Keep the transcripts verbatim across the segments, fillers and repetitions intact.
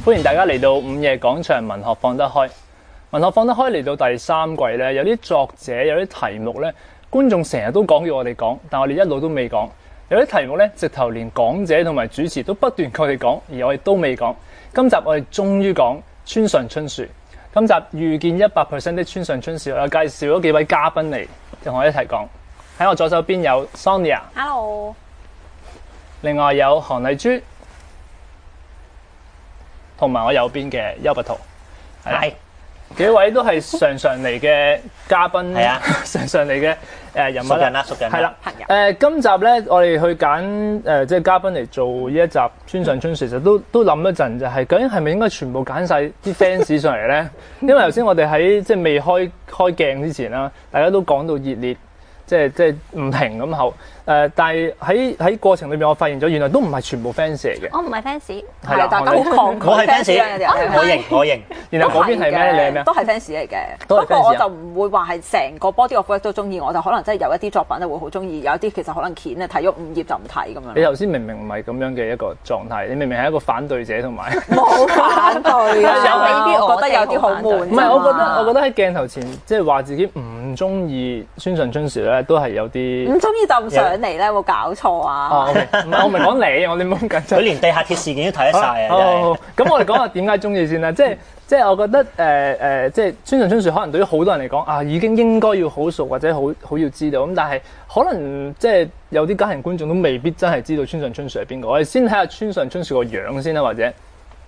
歡迎大家嚟到午夜廣場文學放得開。文學放得開嚟到第三季咧，有啲作者有啲題目咧，觀眾成日都講叫我哋講，但我哋一路都未講。有啲題目咧，直頭連講者同埋主持都不斷叫我哋講，而我哋都未講。今集我哋終於講村上春樹。今集遇見一百 percent 的村上春樹，我介紹咗幾位嘉賓嚟同我一齊講。喺我左手邊有 Sonia，Hello， 另外有韓麗珠。同埋我右邊嘅邱拔圖，係幾位都係常常嚟嘅嘉賓，係啊，常常嚟嘅誒人物，熟人啦，熟人係啦，朋友。誒今集咧，我哋去揀誒即係嘉賓嚟做呢一集村上春樹，其實都都諗一陣，就係究竟係咪應該全部揀晒啲 fans 上嚟咧？因為頭先我哋喺即係未開開鏡之前啦，大家都講到熱烈。即係即係唔停咁後，誒、呃，但係喺喺過程裏邊，我發現咗原來都唔係全部 fans 嚟嘅。 我唔係 fans， 係啦，大家好抗拒。 我係 fans，我認我認。 然後嗰邊係咩？你係咩？ 都係 fans 嚟嘅。 不過我就唔會話係成個 body of work 都中意，我就可能真係有一啲作品咧會好中意，有一啲其實可能鉗啊睇咗五頁就唔睇咁樣。 你頭先明明唔係咁樣嘅一個狀態，你明明係一個反對者同埋。 冇反對啊！有啲我覺得有啲好悶。 唔係，我覺得我覺得喺鏡頭前即係話自己唔中意村上春樹咧，都係有啲。 唔中意就唔上嚟咧，有冇搞錯啊？ 哦，唔係我唔係講你，我哋冇咁緊張。 佢連地下鐵事件都睇得晒啊！ 哦，咁我哋講下點解中意先啦。即係即係我覺得誒誒、呃，即係村上春樹可能對於好多人嚟講啊，已經應該要好熟或者好好要知道咁，但係可能即係有啲家庭觀眾都未必真係知道村上春樹係邊個。我哋先睇下村上春樹個樣先啦，或者。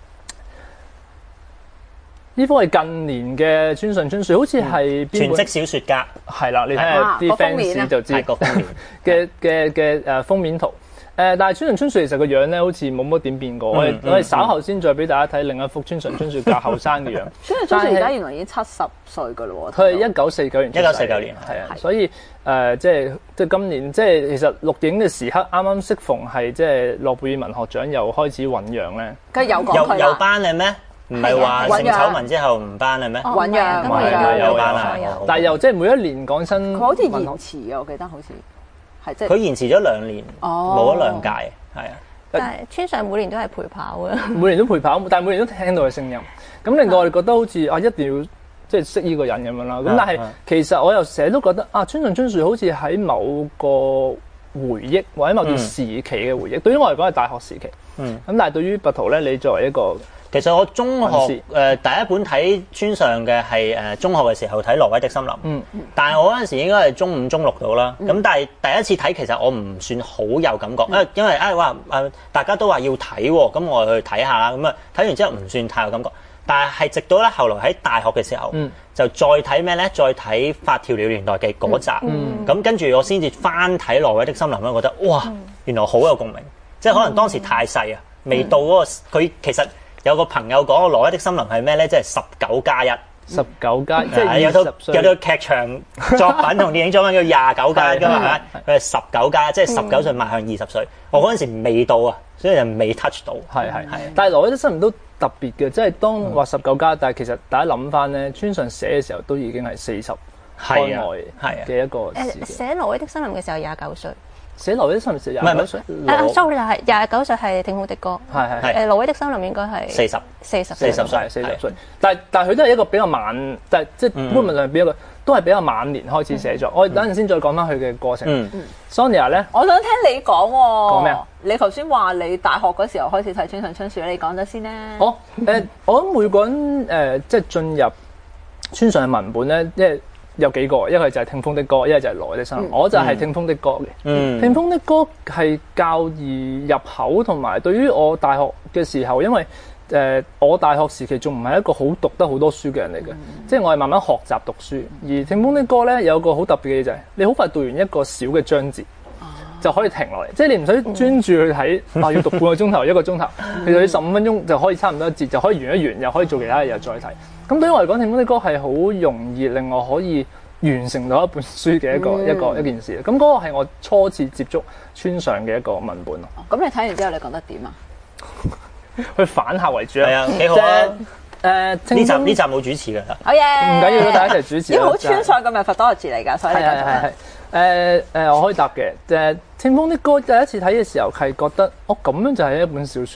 呢幅係近年嘅村上春樹，好似係全職小説家。 係啦，你睇下啲 fans 就知個封面嘅嘅嘅誒封面圖。誒、呃，但係村上春樹其實個樣咧，好似冇乜點變過。嗯、我哋、嗯、我哋稍後先再俾大家睇另一幅村上春樹較後生嘅樣。 村上春樹而家原來已經七十歲㗎咯喎。 佢係一九四九年。一九四九年係啊，所以誒、呃，即係即係今年，即係其實錄影嘅時刻，啱啱適逢係即係諾貝爾文學獎又開始醖釀咧。 梗係有講佢啦。 有有頒嘅咩？唔係話性醜聞之後唔頒係咩？ 醖釀， 唔係有頒啊！ 但係又即係每一年講真， 佢好似延遲啊！我記得好似係即係佢延遲咗兩年，冇咗兩屆，係啊。 但係村上每年都係陪跑嘅， 每年都陪跑，但係每年都聽到佢聲音，咁令到我哋覺得好似啊一定要即係識呢個人咁樣啦。咁但係其實我又成日都覺得啊，村上春樹好似喺某個回憶或者某段時期嘅回憶，對於我嚟講係大學時期。嗯。咁但係對於拔圖咧，你作為一個其實我中學誒、呃、第一本睇村上嘅係誒中學嘅時候睇《挪威的森林》，嗯，但係我嗰陣時應該係中五中六度啦。咁、嗯、但係第一次睇其實我唔算好有感覺，嗯、因為誒話誒大家都話要睇喎，咁我去睇下啦。咁啊睇完之後唔算太有感覺，但係係直到咧後來喺大學嘅時候，嗯、就再睇咩咧？再睇《發條鳥年代記》嗰集，咁、嗯、跟住我先至翻睇《挪威的森林》咧，覺得哇，原來好有共鳴，即係可能當時太細啊，未到嗰、嗰個佢其實。有個朋友講《挪威的森林》係咩咧？即係十九加一，十九加，即係有套有套劇場作品同電影作品叫廿九加一㗎嘛？佢係十九加一，即係十九歲邁向二十歲。我嗰陣時未到啊，所以就未 touch 到。係係係。但係《挪威的森林》都特別嘅，即係當話十九加，但係其實大家諗翻咧，村上寫嘅時候都已經係四十開外嘅一個時期。 誒寫《挪威的森林》嘅時候廿九歲。寫挪威的森林時廿九歲， 啊 sorry 係廿九歲係聽風的歌， 係係係。 誒挪威的森林應該係四十四十四十歲四十歲，但係但係佢都係一個比較晚，但係即係潘文亮比一個都係比較晚年開始寫作。我等陣先再講翻佢嘅過程。Sonia 咧， 我想聽你講喎。 講咩啊？ 你頭先話你大學嗰時候開始睇村上春樹，你講咗先啦。 哦誒，我諗每個人誒即係進入村上嘅文本咧，即係。有幾個，一個就係聽風的歌，一個就係挪威的森林。我就係聽風的歌嘅。嗯、聽風的歌係較易入口，同埋對於我大學嘅時候，因為誒、呃、我大學時期仲唔係一個好讀得好多書嘅人嚟嘅，嗯、即係我係慢慢學習讀書。而聽風的歌咧有個好特別嘅嘢就係、是，你好快讀完一個小嘅章節，就可以停落嚟，即係你唔使專注去睇，啊要讀半個鐘頭一個鐘頭，其實你十五分鐘就可以差唔多一節，就可以完一完，又可以做其他嘢又再睇。咁對於我嚟講，聽風的歌係好容易令我可以完成到一本書嘅一個、嗯、一個一件事。咁嗰個係我初次接觸村上嘅一個文本咯。 咁、哦、你睇完之後你覺得點啊？ 去反客為主啊！ 係啊，幾好啊！誒呢集呢集冇主持㗎。 好嘢！ 唔緊要，大家一齊主持。 因為好村上嘅咪佛多個字嚟㗎，所以你繼續。係係誒誒，我可以答嘅。誒，聽風的歌第一次睇嘅時候係覺得，哦咁樣就係一本小説啊！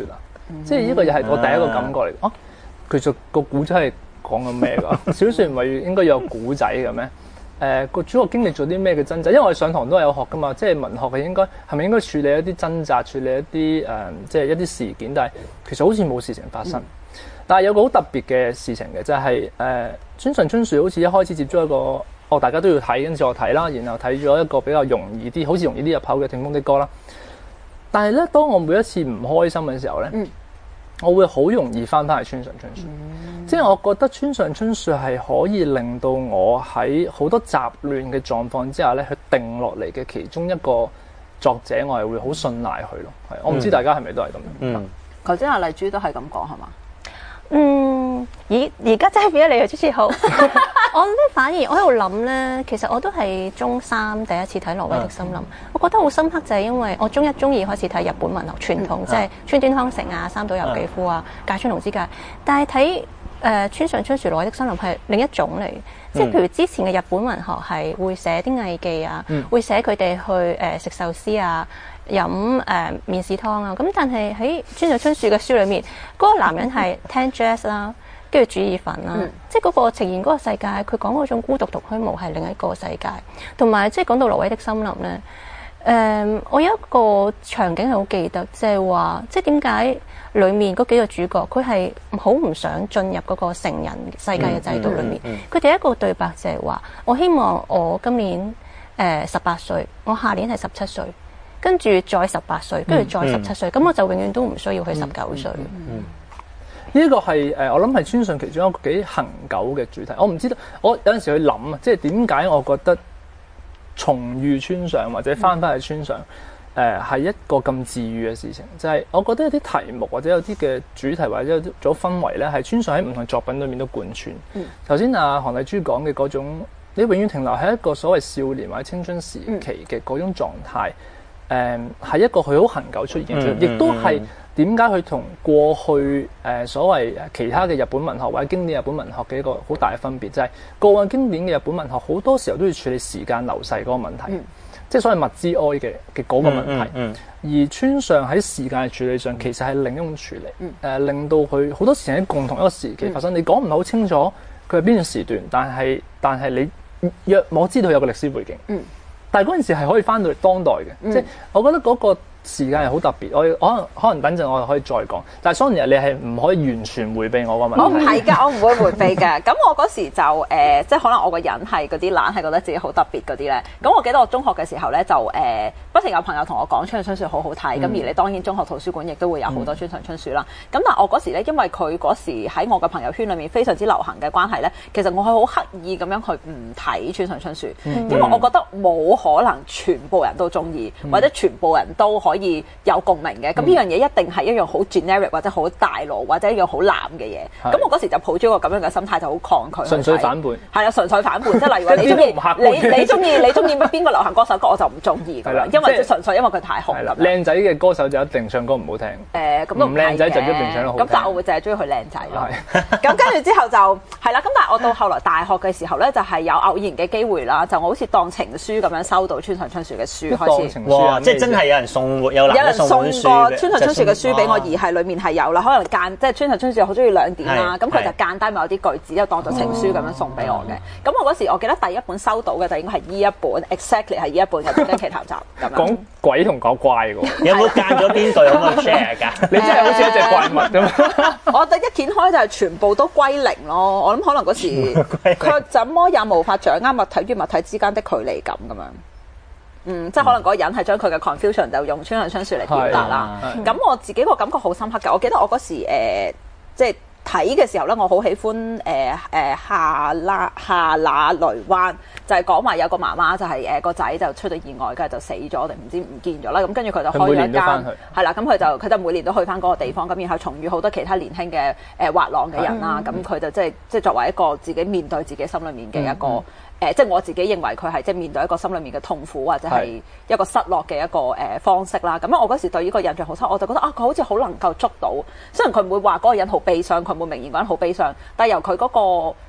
嗯、即係呢個又係我第一個感覺嚟。啊，其實個古仔係講緊咩㗎？小説唔係應該有古仔嘅咩？誒、呃、個主角經歷咗啲咩嘅掙扎？因為我哋上堂都係有學㗎嘛，即係文學係應該係咪應該處理一啲掙扎，處理一啲誒、呃、即係一啲事件，但係其實好似冇事情發生。嗯、但係有個好特別嘅事情嘅，就係誒村上春樹好似一開始接觸一個。哦，大家都要睇，跟住我睇啦，然後睇咗一個比較容易啲，好似容易啲入口嘅《聽風的歌》啦。但係咧，當我每一次唔開心嘅時候咧，嗯、我會好容易翻返去村上春樹。嗯、即係我覺得村上春樹係可以令到我喺好多雜亂嘅狀況之下咧，去定落嚟嘅其中一個作者，我係會好信賴佢咯。係，我唔知大家係咪都係咁樣。 嗯，頭先阿麗珠都係咁講係嘛？ 嗯，而而家真係變咗你去主持好。我咧反而我喺度諗咧，其實我都係中三第一次睇《挪威的森林》，我覺得好深刻就係因為我中一、中二開始睇日本文學傳統，即係川端康成啊、三島由紀夫啊、芥川龍之介。但係睇誒村上春樹《挪威的森林》係另一種嚟，即係譬如之前嘅日本文學係會寫啲藝妓啊，嗯、會寫佢哋去誒、呃、食壽司啊。飲誒、呃、麵豉湯啊，咁但係喺村上春樹嘅書裏面，嗰、那個男人係聽 jazz 啦，跟住煮意粉啦，嗯、即係嗰個呈現嗰個世界，佢講嗰種孤獨同虛無係另一個世界。同埋即係講到挪威的森林咧，誒、呃，我有一個場景係好記得，即係話，即係點解裡面嗰幾個主角佢係好唔想進入嗰個成人世界嘅制度裏面。佢第一個對白就係話：我希望我今年誒十八歲，我下年係十七歲。跟住再十八歲，跟住再十七歲，咁、嗯、我就永遠都唔需要去十九歲。 呢個係誒，我諗係村上其中一個幾恆久嘅主題。我唔知道，我有陣時去諗啊，即係點解我覺得重遇村上或者翻返去村上誒係、呃、一個咁治癒嘅事情。就係、是、我覺得有啲題目或者有啲嘅主題或者有種氛圍咧，係村上喺唔同作品裏面都貫穿。頭先阿韓麗珠講嘅嗰種，你永遠停留喺一個所謂少年或者青春時期嘅嗰種狀態。誒係、um, 一個佢好恆久出現嘅，亦、嗯、都係點解佢同過去誒、呃、所謂其他嘅日本文學或者經典日本文學嘅一個好大嘅分別，就係、是、過往經典嘅日本文學好多時候都要處理時間流逝嗰個問題，嗯、即係所謂物之哀嘅嘅嗰個問題。嗯嗯嗯、而村上喺時間嘅處理上其實係另一種處理，誒、嗯呃、令到佢好多時喺共同一個時期發生，嗯、你講唔係好清楚佢係邊個時段，但係但係你若我知道有個歷史背景。嗯但係嗰陣時係可以翻到嚟當代嘅，嗯、即係我覺得嗰個時間係好特別。我可能可能等陣我可以再講。但係 Sonia 你係唔可以完全迴避我個問題。 我唔係㗎，我唔會迴避㗎。咁我嗰時就誒、呃，即係可能我個人係嗰啲懶，係覺得自己好特別嗰啲咧。咁我記得我中學嘅時候咧，就誒、呃、不停有朋友同我講村上春樹好好睇。咁、嗯、而你當然中學圖書館亦都會有好多村上春樹啦。咁、嗯、但係我嗰時咧，因為佢嗰時喺我嘅朋友圈裏面非常之流行嘅關係咧，其實我係好刻意咁樣去唔睇村上春樹，嗯、因為我覺得冇可能全部人都中意，嗯、或者全部人都可以有共鳴嘅。咁呢、嗯、樣嘢一定係一樣好 generic 或者好大路或者一樣好濫嘅嘢。咁是我嗰時就抱住一個咁樣嘅心態，就好抗拒。純粹反叛。係啊，純粹反叛。即係例如話你中意你你中意你中意邊個流行歌手歌，我就唔中意㗎啦。因為即係純粹因為佢太紅啦。靚仔嘅歌手就一定唱歌唔好聽。誒，咁都唔靚仔就一定唱得好聽。咁但係我會淨係中意佢靚仔咯。咁跟住之後就係啦。咁但係我到後來大學嘅時候咧，就係有偶然嘅機會啦，就我好似當情書咁樣收到村上春樹嘅書開始。 哇！即係真係有人送有有人送過村上春樹嘅書俾我，而係裡面係有啦，可能間即係村上春樹好中意兩點啦，咁佢就間低某啲句子，就當做情書咁樣送俾我嘅。咁我嗰時我記得第一本收到嘅就應該係呢一本 ，exactly 係呢一本嘅《東京奇譚集》咁樣。講鬼同講怪喎， 有冇間咗邊句可唔可以 share 㗎？ 你真係好似一隻怪物咁。 我第一掀開就係全部都歸零咯。我諗可能嗰時卻怎麼也無法掌握物體與物體之間的距離感咁樣。嗯，即係可能嗰個人係將佢嘅 confusion 就用村上春樹嚟表達啦。咁我自己個感覺好深刻㗎。我記得我嗰時誒、呃，即係睇嘅時候咧，我好喜歡誒誒、呃呃、夏拉夏那雷灣，就係講話有個媽媽就係誒個仔就出咗意外，跟住就死咗定唔知唔見咗啦。咁跟住佢就開咗一間係啦，咁佢就佢就每年都去翻嗰個地方，咁然後重遇好多其他年輕嘅誒滑浪嘅人啦。咁佢、嗯、就即係即係作為一個自己面對自己心裏面嘅一個。嗯嗯誒、呃，即係我自己認為佢係即係面對一個心裏面嘅痛苦或者係一個失落嘅一個誒、呃、方式啦。咁樣我嗰時對呢個印象好深，我就覺得啊，佢好似好能夠捉到。雖然佢唔會話嗰個人好悲傷，佢冇明言嗰人好悲傷，但係由佢嗰個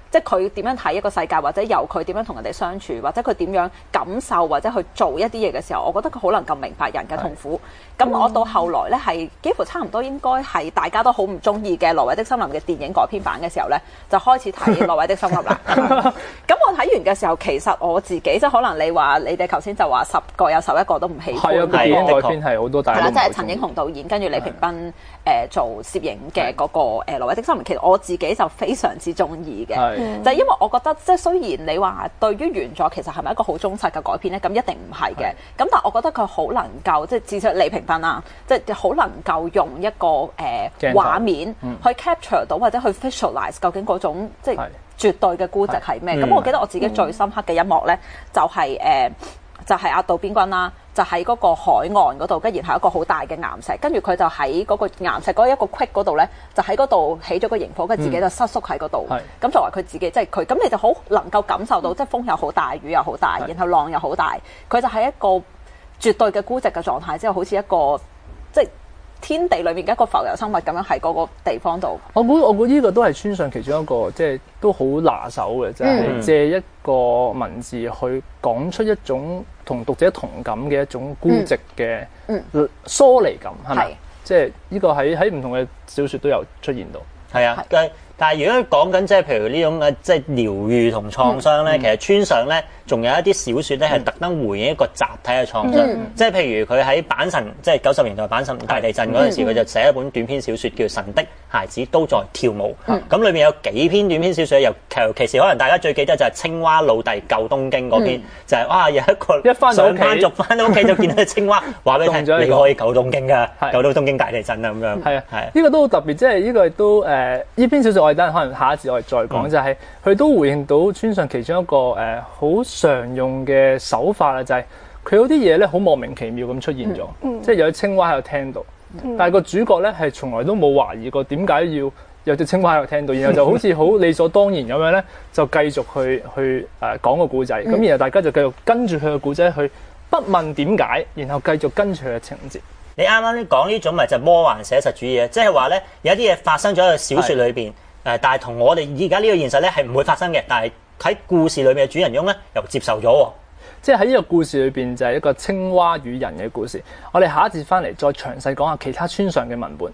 即係佢點樣睇一個世界，或者由佢點樣同人哋相處，或者佢點樣感受或者去做一啲嘢嘅時候，我覺得佢好能夠明白人嘅痛苦。咁我到後來咧係幾乎差唔多應該係大家都好唔中意嘅《挪威的森林》嘅電影改編版嘅時候咧，就開始睇《挪威的森林》啦。咁我睇完嘅時候，其實我自己即係可能你話你哋頭先就話十個有十一個都唔喜歡。 係啊，電影改編係好多大家都唔喜歡。係啦， 即係陳英雄導演跟住李平斌誒、呃、做攝影嘅嗰、那個誒《挪威的森林》，其實我自己就非常之中意嘅，就係因為我覺得即係雖然你話對於原作其實係咪一個好忠實嘅改編咧，咁一定唔係嘅。咁但係我覺得佢好能夠即係至少李平斌啊，即係好能夠用一個誒、呃、畫面去 capture 到或者去 visualize 究竟嗰種即係絕對嘅孤寂係咩？咁、嗯、我記得我自己最深刻嘅一幕咧，就係、是、誒、呃、就係、是、阿渡邊君啦，就喺嗰個海岸嗰度，跟住然後一個好大嘅岩石，跟住佢就喺嗰個岩石嗰一個 quick 嗰度咧，就喺嗰度起咗個營火，跟住自己就瑟縮喺嗰度。咁、嗯、作為佢自己，即係佢，咁你就好能夠感受到，即係風又好大，雨又好大，然後浪又好大，佢就喺一個絕對嘅孤寂嘅狀態之後，好似一個即係天地裏面嘅一個浮游生物咁樣喺嗰個地方度。 我估我估呢個都係村上其中一個即係都好拿手嘅，就係、是、借一個文字去講出一種同讀者同感嘅一種孤寂嘅疏離感，係、嗯、咪？即係呢個喺喺唔同嘅小説都有出現到。係啊，但但係如果講緊即係譬如呢種嘅即係療癒同創傷咧、嗯，其實村上咧仲有一啲小説咧係特登回應一個集體嘅創傷，嗯、即係譬如佢喺阪神即係九十年代阪神大地震嗰陣時，佢、嗯、就寫一本短篇小説叫《神的孩子都在跳舞》，咁、嗯、裏面有幾篇短篇小説，尤尤其是可能大家最記得就係青蛙老弟救東京嗰篇，嗯、就係、是、哇有一個一翻到屋企，上班族翻到屋企就見到青蛙，話俾你聽，你可以救東京㗎，救到東京大地震啊咁樣。係啊，係呢個都好特別，即係呢個都誒呢、呃、篇小説我哋等可能下一次我哋再講、嗯，就係、是、佢都回應到村上其中一個誒好、呃、常用嘅手法啦，就係、是、佢有啲嘢咧好莫名其妙咁出現咗、嗯，即係有青蛙喺度聽到，嗯、但係個主角咧係從來都冇懷疑過點解要有隻青蛙喺度聽到，然後就好似好理所當然咁樣咧，就繼續去去誒、呃、講個故仔，咁、嗯、然後大家就繼續跟住佢個故仔去不問點解，然後繼續跟住佢嘅情節。 你啱啱講呢種咪就係魔幻寫實主義啊，即係話咧有啲嘢發生咗喺個小説裏邊。誒，但係同我哋而家呢個現實咧係唔會發生嘅，但係喺故事裏面嘅主人翁咧又接受咗喎。 即係喺呢個故事裏邊就係一個青蛙與人嘅故事。我哋下一節翻嚟再詳細講下其他村上嘅文本。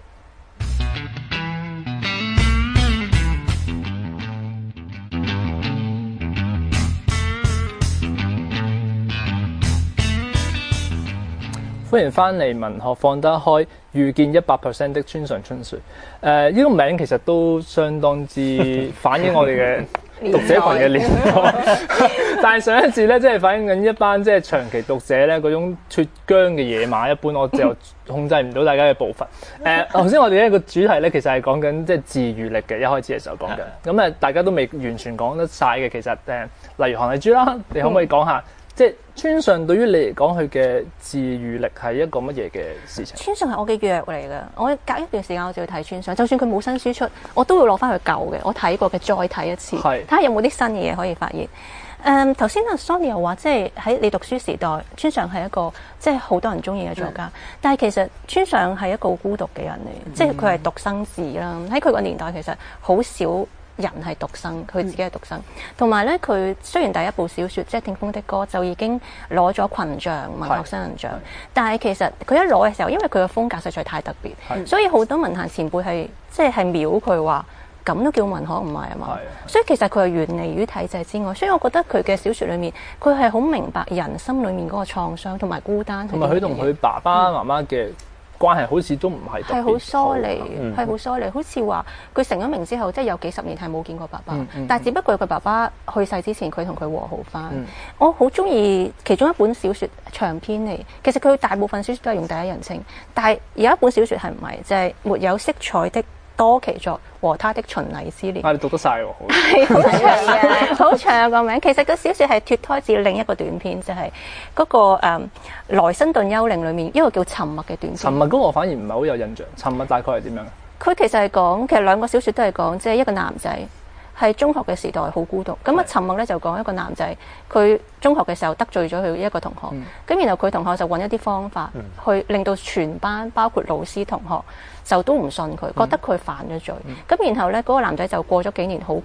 歡迎翻嚟文學放得開，遇見一百 percent 的村上春樹。誒、呃，呢、這個名其實都相當之反映我哋嘅讀者群嘅年代。但係上一次咧，即係反映緊一班即係長期讀者咧嗰種脫韁嘅野馬。一般我就控制唔到大家嘅步伐。誒、呃，頭先我哋一個主題咧，其實係講緊即係自愈力嘅，一開始嘅時候講緊。咁誒，大家都未完全講得晒嘅。其實誒、呃，例如韓麗珠啦，你可唔可以講下？嗯即係村上對於你嚟講，佢嘅治愈力係一個乜嘢嘅事情？ 村上係我嘅藥嚟㗎，我隔一段時間我就要睇村上，就算佢冇新書出，我都會攞翻佢舊嘅，我睇過嘅再睇一次，睇下有冇啲新嘅嘢可以發現。誒頭先阿 Sonny 又話，即係喺你讀書時代，村上係一個即係好多人中意嘅作家，嗯、但係其實村上係一個好孤獨嘅人嚟、嗯，即係佢係獨生子啦。喺佢個年代，其實好少人係獨生，佢自己係獨生。同埋咧，佢雖然第一部小説即係《聽風的歌》就已經攞咗群像文學新人獎，但係其實佢一攞嘅時候，因為佢嘅風格實在太特別，所以好多文壇前輩係即係係秒佢話咁都叫文學唔係啊嘛。所以其實佢係遠離於體制之外，所以我覺得佢嘅小説裏面，佢係好明白人心裏面嗰個創傷同埋孤單， 同埋佢同佢爸爸媽媽嘅關係好似都唔係特別好，係好疏離，係好疏離。好似話佢成咗名之後，即係有幾十年係冇見過爸爸，嗯嗯、但係只不過佢爸爸去世之前，佢同佢和好翻、嗯。我好中意其中一本小説長篇嚟，其實佢大部分小説都係用第一人稱，但係有一本小説係唔係，就係、是、沒有色彩的多崎作和他的巡禮之年。 啊，你讀得晒喎， 係好長嘅，好長個名。其實個小説係脫胎自另一個短篇，就係、是、嗰、那個誒《萊辛頓幽靈》裏面一個叫沉默嘅短篇。 沉默嗰個我反而唔係好有印象。沉默大概係點樣？ 佢其實係講，其實兩個小説都係講，即係一個男仔係中學嘅時代好孤獨。咁啊，沉默咧就講一個男仔，佢中學嘅時候得罪咗佢一個同學，咁、嗯、然後佢同學就揾一啲方法、嗯、去令到全班包括老師同學就都唔信佢，覺得佢犯咗罪。咁、嗯、然後咧嗰、那個男仔就過咗幾年好孤獨，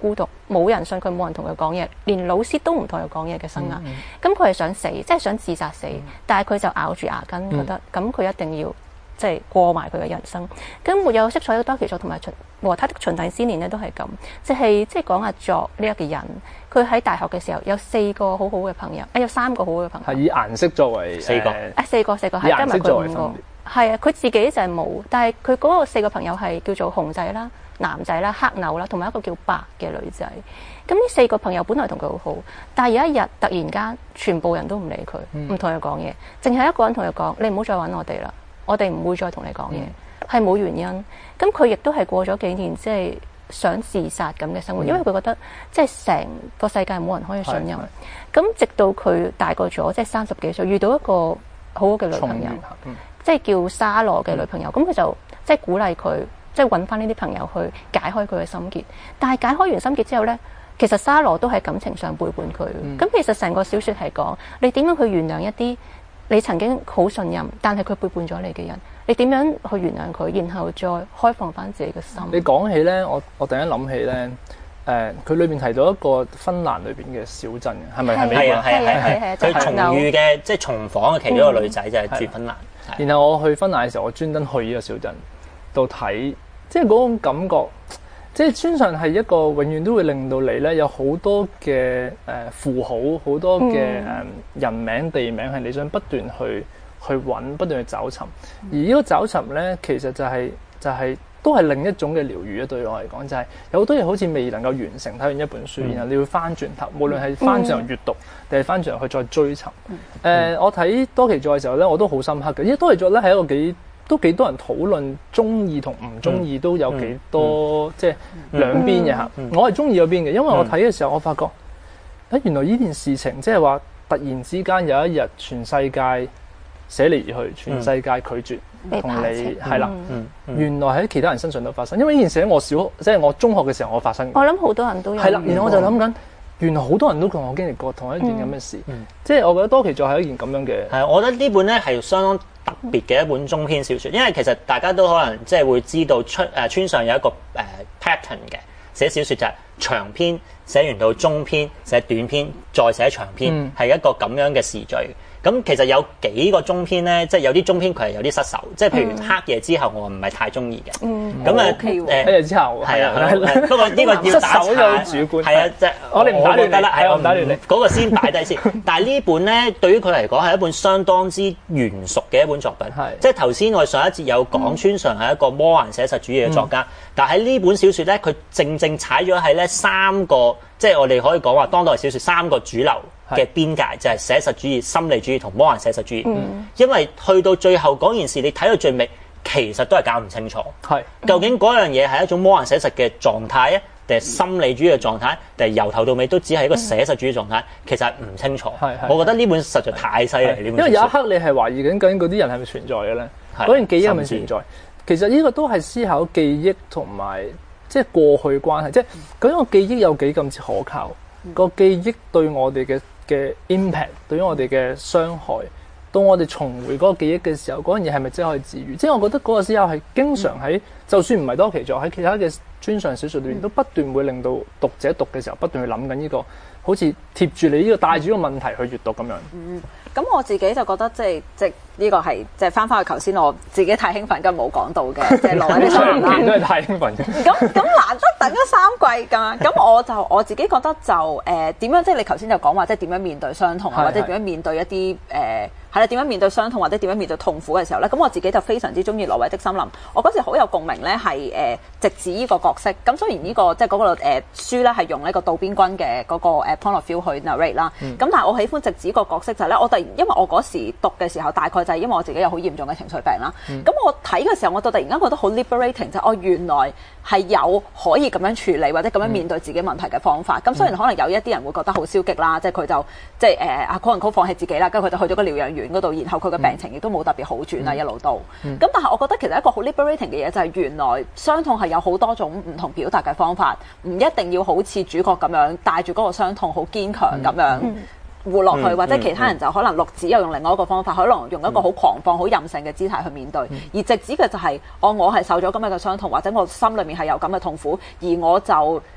冇人信佢，冇人同佢講嘢，連老師都唔同佢講嘢嘅生涯。咁佢係想死，即係想自殺死，嗯、但係佢就咬住牙根，嗯、覺得咁佢一定要即係過埋佢嘅人生。咁沒有色彩嘅多奇作同埋和他的巡體之年咧都係咁，就係即係講阿作呢一個人，佢喺大學嘅時候有四個好好嘅朋友，啊有三個好好嘅朋友， 係以顏色作為四個， 啊四個四個係加埋佢五個，係啊佢自己就係冇，但係佢嗰個四個朋友係叫做熊仔啦、男仔啦、黑牛啦，同埋一個叫白嘅女仔。咁呢四個朋友本來同佢好好，但係有一日突然間全部人都唔理佢，唔同佢講嘢，淨係一個人同佢講：你唔好再揾我哋啦，我哋唔會再同你講嘢。係冇原因。咁佢亦都係過咗幾年，即係想自殺咁嘅生活，因為佢覺得即係成個世界冇人可以信任。咁直到佢大個咗，即係三十幾歲，遇到一個好好嘅女朋友，嗯、即係叫沙羅嘅女朋友。咁佢、嗯、就即係鼓勵佢，即係揾翻呢啲朋友去解開佢嘅心結。但係解開完心結之後呢，其實沙羅都喺感情上背叛佢。咁、嗯、其實成個小説係講你點樣去原諒一啲你曾經好信任，但係佢背叛咗你嘅人，你點樣去原諒佢，然後再開放翻自己嘅心。 你講起咧，我我突然間諗起咧，誒、呃，佢裏邊提到一個芬蘭裏邊嘅小鎮嘅，係咪係咪？ 係啊係啊係啊，佢重遇嘅即係重訪嘅其中一個女仔就係住芬蘭。 嗯、然後我去芬蘭嘅時候，我專登去呢個小鎮度睇，即係嗰種感覺。即係村上係一個永遠都會令到你咧有好多嘅誒、呃、符號，好多嘅誒、呃、人名地名係你想不斷去去揾，不斷去找尋。而呢個找尋咧，其實就係、是、就係、是、都係另一種嘅療癒啊！對我嚟講，就係、是、有好多嘢好似未能夠完成睇完一本書，嗯、然後你要翻轉頭，無論係翻轉頭閱讀，定係翻轉頭去再追尋。誒、呃，我睇多奇作嘅時候咧，我都好深刻嘅，因為多奇作咧係一個幾都幾多人討論中意同唔中意都有幾多，嗯嗯、即係兩邊嘅嚇。嗯嗯、我係中意嗰邊嘅，因為我睇嘅時候，我發覺啊，原來呢件事情即係話突然之間有一日全世界捨離而去，全世界拒絕同、嗯、你係啦。嗯嗯、原來喺其他人身上都發生，因為呢件事喺我小即係我中學嘅時候我發生。 我諗好多人都有。係啦，然後我就諗緊。原來好多人都同我經歷過同一件咁嘅事，嗯、即係我覺得多奇作係一件咁樣嘅。 係，我覺得呢本咧係相當特別嘅一本中篇小説，因為其實大家都可能即係會知道出誒村上有一個誒、呃、pattern 嘅寫小説就係長篇寫完到中篇寫短篇再寫長篇，係、嗯、一個咁樣嘅時序。咁其實有幾個中篇咧，即係有啲中篇佢係有啲失手，即係譬如黑夜之後，我唔係太中意嘅。咁啊，誒黑夜之後係啊，不過呢個要打岔， 主觀係啊，即係我哋唔打亂得啦，係我唔打亂你嗰個先擺低先。但係呢本咧，對於佢嚟講係一本相當之圓熟嘅一本作品。係即係頭先我上一節有講村上係一個魔幻寫實主義嘅作家，但係喺呢本小説咧，佢正正踩咗喺咧三個，即係我哋可以講話當代小説三個主流嘅邊界就係寫實主義、心理主義同魔幻寫實主義。嗯、因為去到最後嗰件事，你睇到最尾，其實都係搞唔清楚。係、嗯、究竟嗰樣嘢係一種魔幻寫實嘅狀態啊，定係心理主義嘅狀態，定係由頭到尾都只係一個寫實主義狀態？其實係唔清楚。係、嗯、我覺得呢本實在太犀利。呢本因為有一刻你係懷疑緊究竟嗰啲人係咪存在嘅咧？嗰段記憶係咪存在？其實呢個都係思考記憶同埋即係過去關係，即係究竟個記憶有幾咁之可靠？嗯、個記憶對我哋嘅嘅 impact 對於我哋嘅傷害，到我哋重回嗰個記憶嘅時候，嗰樣嘢係咪真係可以治愈？即係我覺得嗰個思考係經常喺，嗯、就算唔係多奇作，喺其他嘅村上小説裏面，嗯、都不斷會令到讀者讀嘅時候不斷去諗緊呢個，好似貼住你呢、這個帶住個問題去閱讀咁樣。 嗯，咁我自己就覺得即係即係呢個係即係翻返去頭先我自己太興奮，今日冇講到嘅，即係挪威的森林啦。 都係太興奮。 咁咁難得等咗三季㗎，咁我就我自己覺得就誒點、呃、樣？即係你頭先就講話，即係點樣面對傷痛啊，或者點樣面對一啲誒係啦，點樣面對傷痛或者點樣面對痛苦嘅時候咧？咁我自己就非常之中意挪威的森林。我嗰時好有共鳴咧，係誒直子呢個角色。咁雖然呢、這個即係嗰個誒、呃、書咧係用呢個渡邊君嘅嗰個 point of view 去 narrate 啦。咁、嗯、但係我喜歡直子個角色就係咧，我突然因為我嗰時讀嘅時候大概就係因為我自己有好嚴重嘅情緒病啦。咁、嗯、我睇嘅時候，我就突然間覺得好 liberating，就係我原來係有可以咁樣處理或者咁樣面對自己問題嘅方法。咁、嗯、雖然可能有一啲人會覺得好消極啦，即係佢就即係誒阿 Coco 放棄自己啦，跟住佢就去咗個療養院嗰度，然後佢嘅病情亦都冇特別好轉啦，嗯、一路都。咁、嗯、但係我覺得其實一個好 liberating 嘅嘢就係原來傷痛係有好多種唔同表達嘅方法，唔一定要好似主角咁樣帶住嗰個傷痛好堅強咁樣活落去，嗯、或者其他人就可能綠子又用另外一個方法，可能用一個好狂放、好任性嘅姿態去面對。嗯、而直子嘅就係、是、我我係受咗咁樣嘅傷痛，或者我心裏面係有咁嘅痛苦，而我就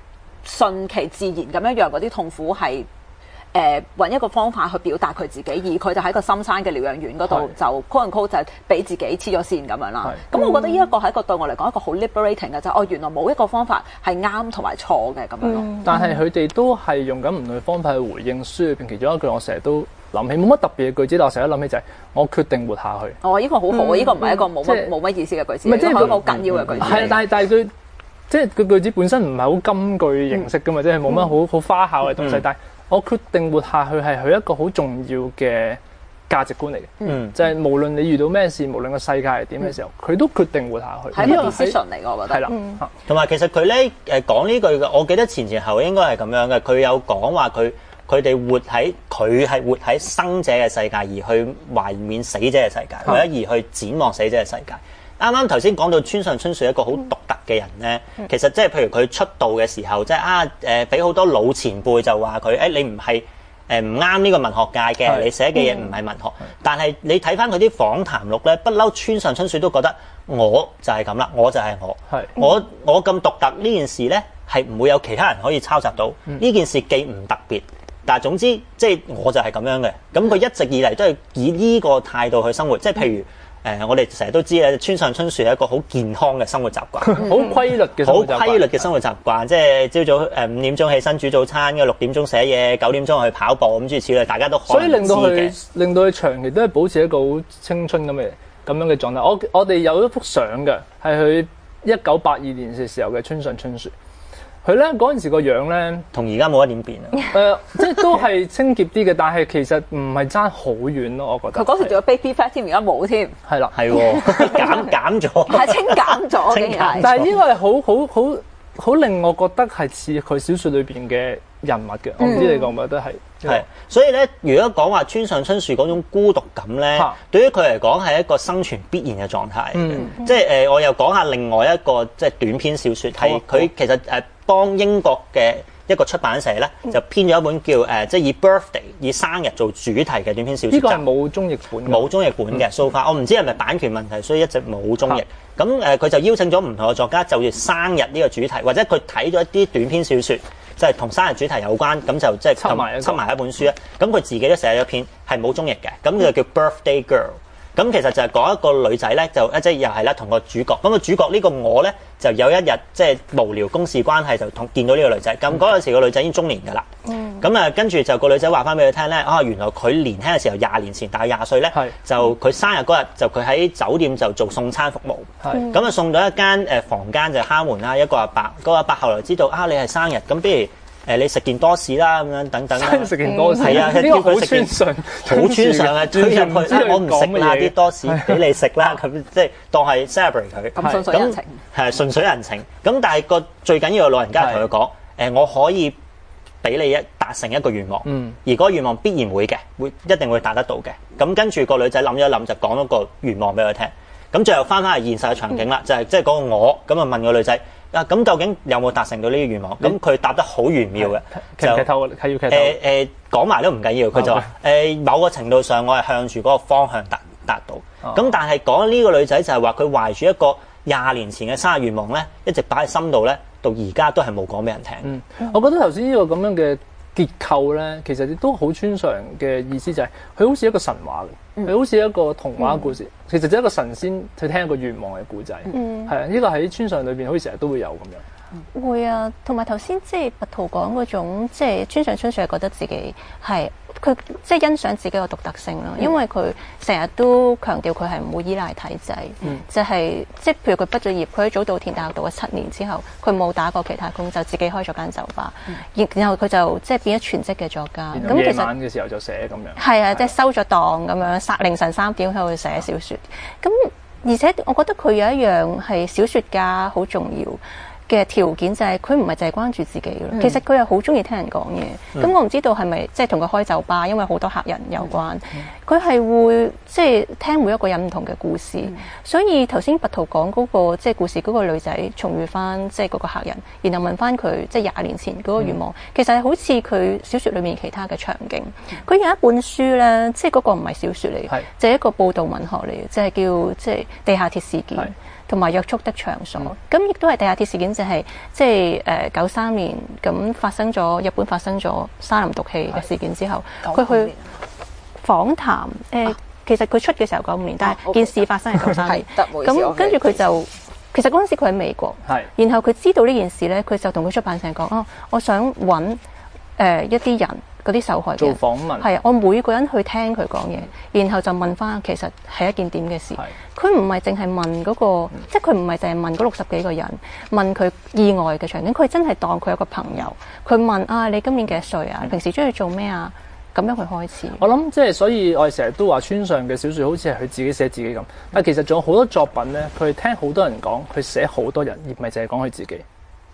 順其自然咁樣讓嗰啲痛苦係誒揾一個方法去表達佢自己，而佢就喺個深山嘅療養院嗰度就 quote unquote 就係俾自己黐咗線咁樣啦。咁我覺得呢一個係一個對我嚟講一個好 liberating 嘅就係、哦原來冇一個方法係啱同埋錯嘅咁樣咯。 嗯、但係佢哋都係用緊唔同嘅方法去回應書裏邊其中一句我成日都諗起冇乜特別嘅句子，但我成日都諗起就係我決定活下去。 哦，呢、這個好好，呢、嗯、個唔係一個冇乜冇乜意思嘅句子，唔係即係好緊要嘅句子。 係、嗯，但係但係佢即係個句子本身唔係好金句形式噶嘛，即係冇乜好好花巧嘅東西。嗯、但係我決定活下去係佢一個好重要嘅價值觀嚟嘅。嗯，就係無論你遇到咩事，無論個世界係點嘅時候，佢、嗯、都決定活下去。 係一個 decision 嚟，我覺得。係啦， 同埋、嗯、其實佢咧誒講呢句嘅，我記得前前後應該係咁樣嘅。佢有講話佢。佢哋活喺佢係活喺生者嘅世界，而去懷緬死者嘅世界，或者而去展望死者嘅世界。啱啱頭先講到村上春樹一個好獨特嘅人咧，嗯、其實即係譬如佢出道嘅時候，即係啊誒，俾、呃、好多老前輩就話佢誒你唔係誒唔啱呢個文學界嘅，是你寫嘅嘢唔係文學。嗯、但係你睇翻佢啲訪談錄咧，不嬲村上春樹都覺得我就係咁啦，我就係我，是我我咁獨特呢件事咧係唔會有其他人可以抄襲到。呢、嗯、件事既唔特別。但係總之，即係我就係咁樣嘅。咁佢一直以嚟都係以呢個態度去生活。即係譬如誒、呃，我哋成日都知咧，村上春樹係一個好健康嘅生活習慣， 好規律嘅好規律嘅生活習慣。即係朝早誒五點鐘起身煮早餐，跟住六點鐘寫嘢，九點鐘去跑步咁諸如此類，大家都可能知嘅。 所以令到佢令到佢長期都係保持一個好青春咁嘅咁樣嘅狀態。我我哋有一幅相嘅，係佢一九八二年嘅時候嘅村上春樹。佢咧嗰陣時個樣咧， 同而家冇一點變啊！ 誒、呃，即係都係清潔啲嘅，但係其實唔係爭好遠咯，我覺得。 佢嗰時仲有 baby fat 添，而家冇添。 係啦， 係喎，減減咗， 係清減咗嘅。 但係呢個係好好好好令我覺得係似佢小説裏邊嘅人物嘅。我唔知你覺唔覺得係？ 係，所以咧，如果講話村上春樹嗰種孤獨感咧，啊、對於佢嚟講係一個生存必然嘅狀態。嗯，即係誒、呃，我又講下另外一個即係短篇小説，係佢、嗯、其實誒。呃幫英國嘅一個出版社咧，就編咗一本叫誒、呃，即係以 birthday 以生日做主題嘅短篇小説。呢個係冇中譯本，冇中譯本嘅 so far，我唔知係咪版權問題，所以一直冇中譯。咁誒、啊，佢、呃、就邀請咗唔同嘅作家就住生日呢個主題，或者佢睇咗一啲短篇小説，就係同生日主題有關，咁就即係輯埋輯埋一本書啊。咁佢自己都寫咗一篇係冇中譯嘅，咁就叫 Birthday Girl。咁其實就係講一個女仔咧，就即係又係啦，同個主角。咁個主角呢個我咧，就有一日即係無聊公事關係，就同見到呢個女仔。咁嗰陣時個女仔已經中年㗎啦。咁啊、嗯，跟住就個女仔話翻俾佢聽咧，啊原來佢年輕嘅時候廿年前，大概廿歲咧，是就佢生日嗰日就佢喺酒店就做送餐服務。咁啊是送到一間誒房間就敲門啦，一個阿伯，嗰個阿伯後來知道啊你係生日，咁不如。誒你食件多士啦，咁樣等等啦。 食件多士係啊，呢個好穿上，好穿上啊！推入去，我唔食啦，啲多士俾你食啦，咁即係當係 celebrate 佢。 咁順水人情係順水人情。咁但係個最緊要嘅老人家同佢講：誒，我可以俾你一達成一個願望，而嗰個願望必然會嘅，會一定會達得到嘅。咁跟住個女仔諗咗一諗，就講咗個願望俾佢聽。咁最後翻返去現實嘅場景啦，就係即係嗰個我咁啊問個女仔。啊，咁究竟有冇達成到呢個願望？咁佢答得好玄妙嘅， 就劇透係要劇透。 誒誒，講埋都唔緊要，佢就話誒某個程度上，我係向住嗰個方向達達到。咁但係講呢個女仔就係話佢懷住一個廿年前嘅生日願望咧，一直擺喺心度咧，到而家都係冇講俾人聽。 嗯，我覺得頭先呢個咁樣嘅結構咧，其實亦都好穿常嘅意思，就係佢好似一個神話嘅，佢、嗯、好似一個童話故事。嗯、其實就係一個神仙去聽一個願望嘅故仔。嗯，係啊，呢、這個喺村上裏邊好似成日都會有咁樣。 會啊，同埋頭先即係拔圖講嗰種，即係村上春樹係覺得自己係佢即係欣賞自己個獨特性啦，因為佢成日都強調佢係唔會依賴體制，嗯、就係即係譬如佢畢咗業，佢喺早稻田大學讀咗七年之後，佢冇打過其他工，就自己開咗間酒吧，然、嗯、然後佢就即係變咗全職嘅作家。咁夜晚嘅時候就寫咁樣。 係啊，即係收咗檔咁樣，殺凌晨三點喺度寫小説。咁而且我覺得佢有一樣係小説家好重要嘅條件，就係佢唔係淨係關注自己咯，嗯、其實佢又好中意聽人講嘢。咁、嗯、我唔知道係咪即係同佢開酒吧，因為好多客人有關。佢係、嗯、會即係聽每一個人唔同嘅故事，嗯、所以頭先拔圖講嗰個即係故事，嗰個女仔重遇翻即係嗰個客人，然後問翻佢即係廿年前嗰個願望，嗯、其實係好似佢小説裏面其他嘅場景。佢、嗯、有一本書咧，即係嗰個唔係小説嚟，是就係一個報導文學嚟嘅，即係叫即係地下鐵事件。 同埋約束的場所。咁亦都係地下鐵事件，就係即係誒九三年咁發生咗日本發生咗沙林毒氣嘅事件之後，佢去訪談誒、呃，其實佢出嘅時候九五年，但係件事發生係九三年。咁跟住佢就其實嗰陣時佢喺美國，然後佢知道呢件事咧，佢就同佢出版社講：哦，我想揾誒、呃、一啲人。嗰啲受害嘅做訪問係啊，我每個人去聽佢講嘢，然後就問翻其實係一件點嘅事。佢唔係淨係問嗰、那個，嗯、即係佢唔係淨係問嗰六十幾個人問佢意外嘅場景，佢真係當佢有個朋友。佢問啊，你今年幾多歲啊？平時中意做咩啊？咁樣去開始。 我諗即係所以我哋成日都話村上嘅小説好似係佢自己寫自己咁，但其實仲有好多作品咧，佢聽好多人講，佢寫好多人，而唔係淨係講佢自己。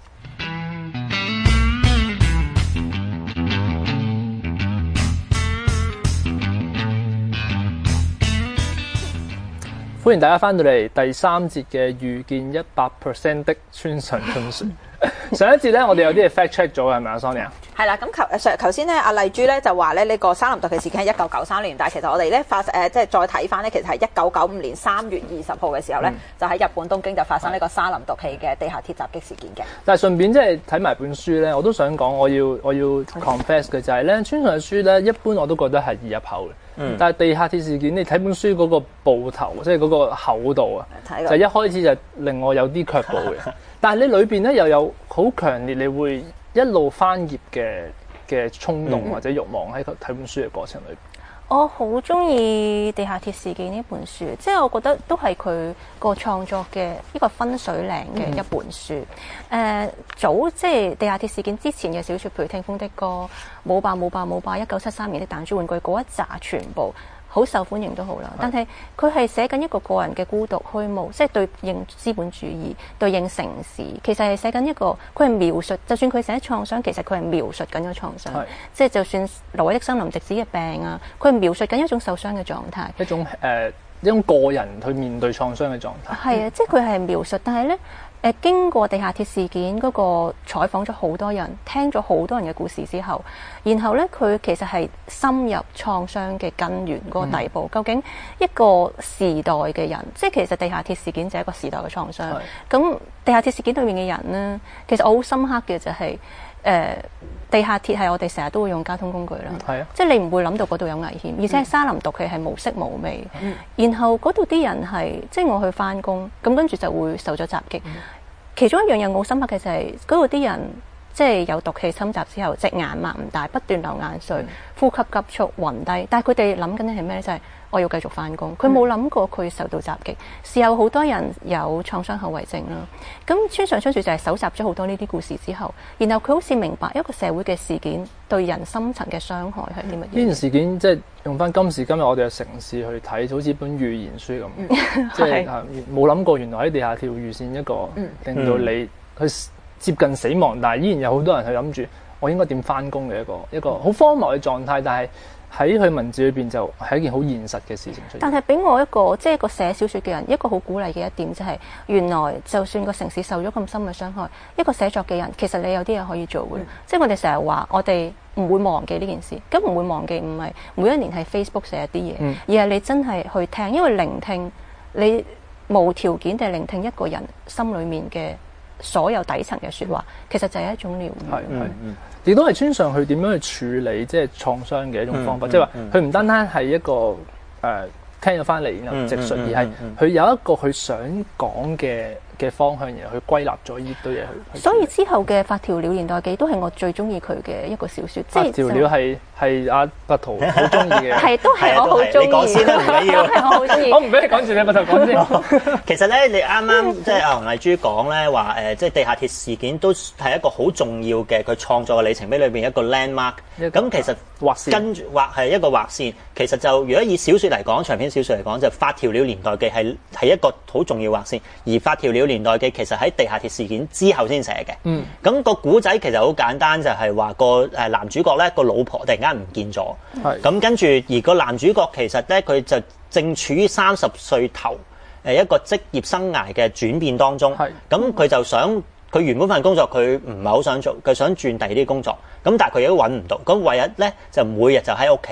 歡迎大家翻到嚟第三節嘅遇見一百 percent 的村上春樹。上一節咧，我哋有啲嘢 fact check 咗，係咪啊 Sonia？ 係啦，咁頭上頭先咧，阿麗珠咧就話咧呢個沙林毒氣事件係一九九三年，但係其實我哋咧發誒、呃、即係再睇翻咧，其實係一九九五年三月二十號嘅時候咧，嗯、就喺日本東京就發生呢個沙林毒氣嘅地下鐵襲擊事件嘅。但係順便即係睇埋本書咧，我都想講，我要我要 confess 嘅就係咧，村上嘅書咧，一般我都覺得係易入口嘅。嗯、但係地下鐵事件，你睇本書嗰個部頭，即係嗰個厚度啊，就一開始就令我有啲卻步嘅。但係你裏邊咧又有好強烈，你會一路翻頁嘅嘅衝動或者慾望喺睇本書嘅過程裏邊。 我好中意地下鐵事件呢本書，即係我覺得都係佢個創作嘅一個分水嶺嘅一本書。誒、嗯呃、早即係地下鐵事件之前嘅小説，譬如《聽風的歌》、《冇吧冇吧冇吧》、一九七三年的彈珠玩具嗰一紮，全部好受歡迎都好啦。但係佢係寫緊一個個人嘅孤獨虛無，即係對應資本主義、對應城市。其實係寫緊一個，佢係描述，就算佢寫創傷，其實佢係描述緊個創傷。即係就算挪威的森林直子嘅病啊，佢係描述緊一種受傷嘅狀態， 一種誒、呃、一種個人去面對創傷嘅狀態。 係啊，即係佢係描述，但係咧。誒經過地下鐵事件嗰個採訪咗好多人，聽咗好多人嘅故事之後，然後咧佢其實係深入創傷嘅根源嗰個底部。嗯、究竟一個時代嘅人，即係其實地下鐵事件就係一個時代嘅創傷。咁是地下鐵事件裏面嘅人咧，其實我好深刻嘅就係、是、誒、呃、地下鐵係我哋成日都會用交通工具啦。係啊，即係你唔會諗到嗰度有危險，而且係沙林毒氣係無色無味。嗯、然後嗰度啲人係即係我去返工，咁跟住就會受咗襲擊。嗯、其中一樣嘢我好深刻嘅就係嗰度啲人即係有毒氣侵襲之後，隻眼擘唔大，不斷流眼水，嗯、呼吸急促，暈低。但係佢哋諗緊嘅係咩咧？就係、是、我要繼續返工。佢冇諗過佢受到襲擊。事後好多人有創傷後遺症啦。咁村上春樹就係搜集咗好多呢啲故事之後，然後佢好似明白一個社會嘅事件對人深層嘅傷害係啲乜嘢。呢件事件即係用翻今時今日我哋嘅城市去睇，好似本寓言書咁，嗯、即係冇諗過原來喺地下鐵會遇見一個、嗯、令到你去接近死亡，但係依然有好多人去諗住我應該點翻工嘅一個一個好荒謬嘅狀態，但係喺佢文字裏邊就係一件好現實嘅事情出現。但係俾我一個即係、就是、一個寫小説嘅人，一個好鼓勵嘅一點就係、是，原來就算個城市受咗咁深嘅傷害，一個寫作嘅人其實你有啲嘢可以做嘅。嗯、即係我哋成日話我哋唔會忘記呢件事，咁唔會忘記唔係每一年喺 Facebook 寫一啲嘢，嗯、而係你真係去聽，因為聆聽你無條件地聆聽一個人心裡面嘅所有底層嘅説話，其實就係一種療愈。係係， 亦都係村上去點樣去處理即係創傷嘅一種方法，即係話佢唔單單係一個誒、呃、聽咗翻嚟然後直述，嗯嗯嗯嗯、而係佢有一個佢想講嘅嘅方向，然後去歸納咗呢堆嘢去。所以之後嘅《發條鳥年代記》都係我最中意佢嘅一個小説。發條鳥係係阿柏圖好中意嘅，係都係我好中意。你講先啦，唔緊要。係我好中意。我唔俾你講住，你柏圖講先。 其實咧，你啱啱即係阿洪麗珠講咧話誒，即係地下鐵事件都係一個好重要嘅佢創作嘅里程碑裏邊一個 landmark。咁其實劃線跟住劃係一個劃線。其實就如果以小説嚟講，長篇小説嚟講，就《發條鳥年代記》係係一個好重要劃線。而《發條鳥年代記》其實喺地下鐵事件之後先寫嘅。嗯。咁個古仔其實好簡單，就係話個誒男主角咧個老婆突然間唔見咗。係。咁跟住而個男主角其實咧佢就正處於三十歲頭誒一個職業生涯嘅轉變當中。係。咁佢就想佢原本份工作佢唔係好想做，佢想轉第二啲工作。咁但係佢亦都揾唔到。咁唯一咧就每日就喺屋企。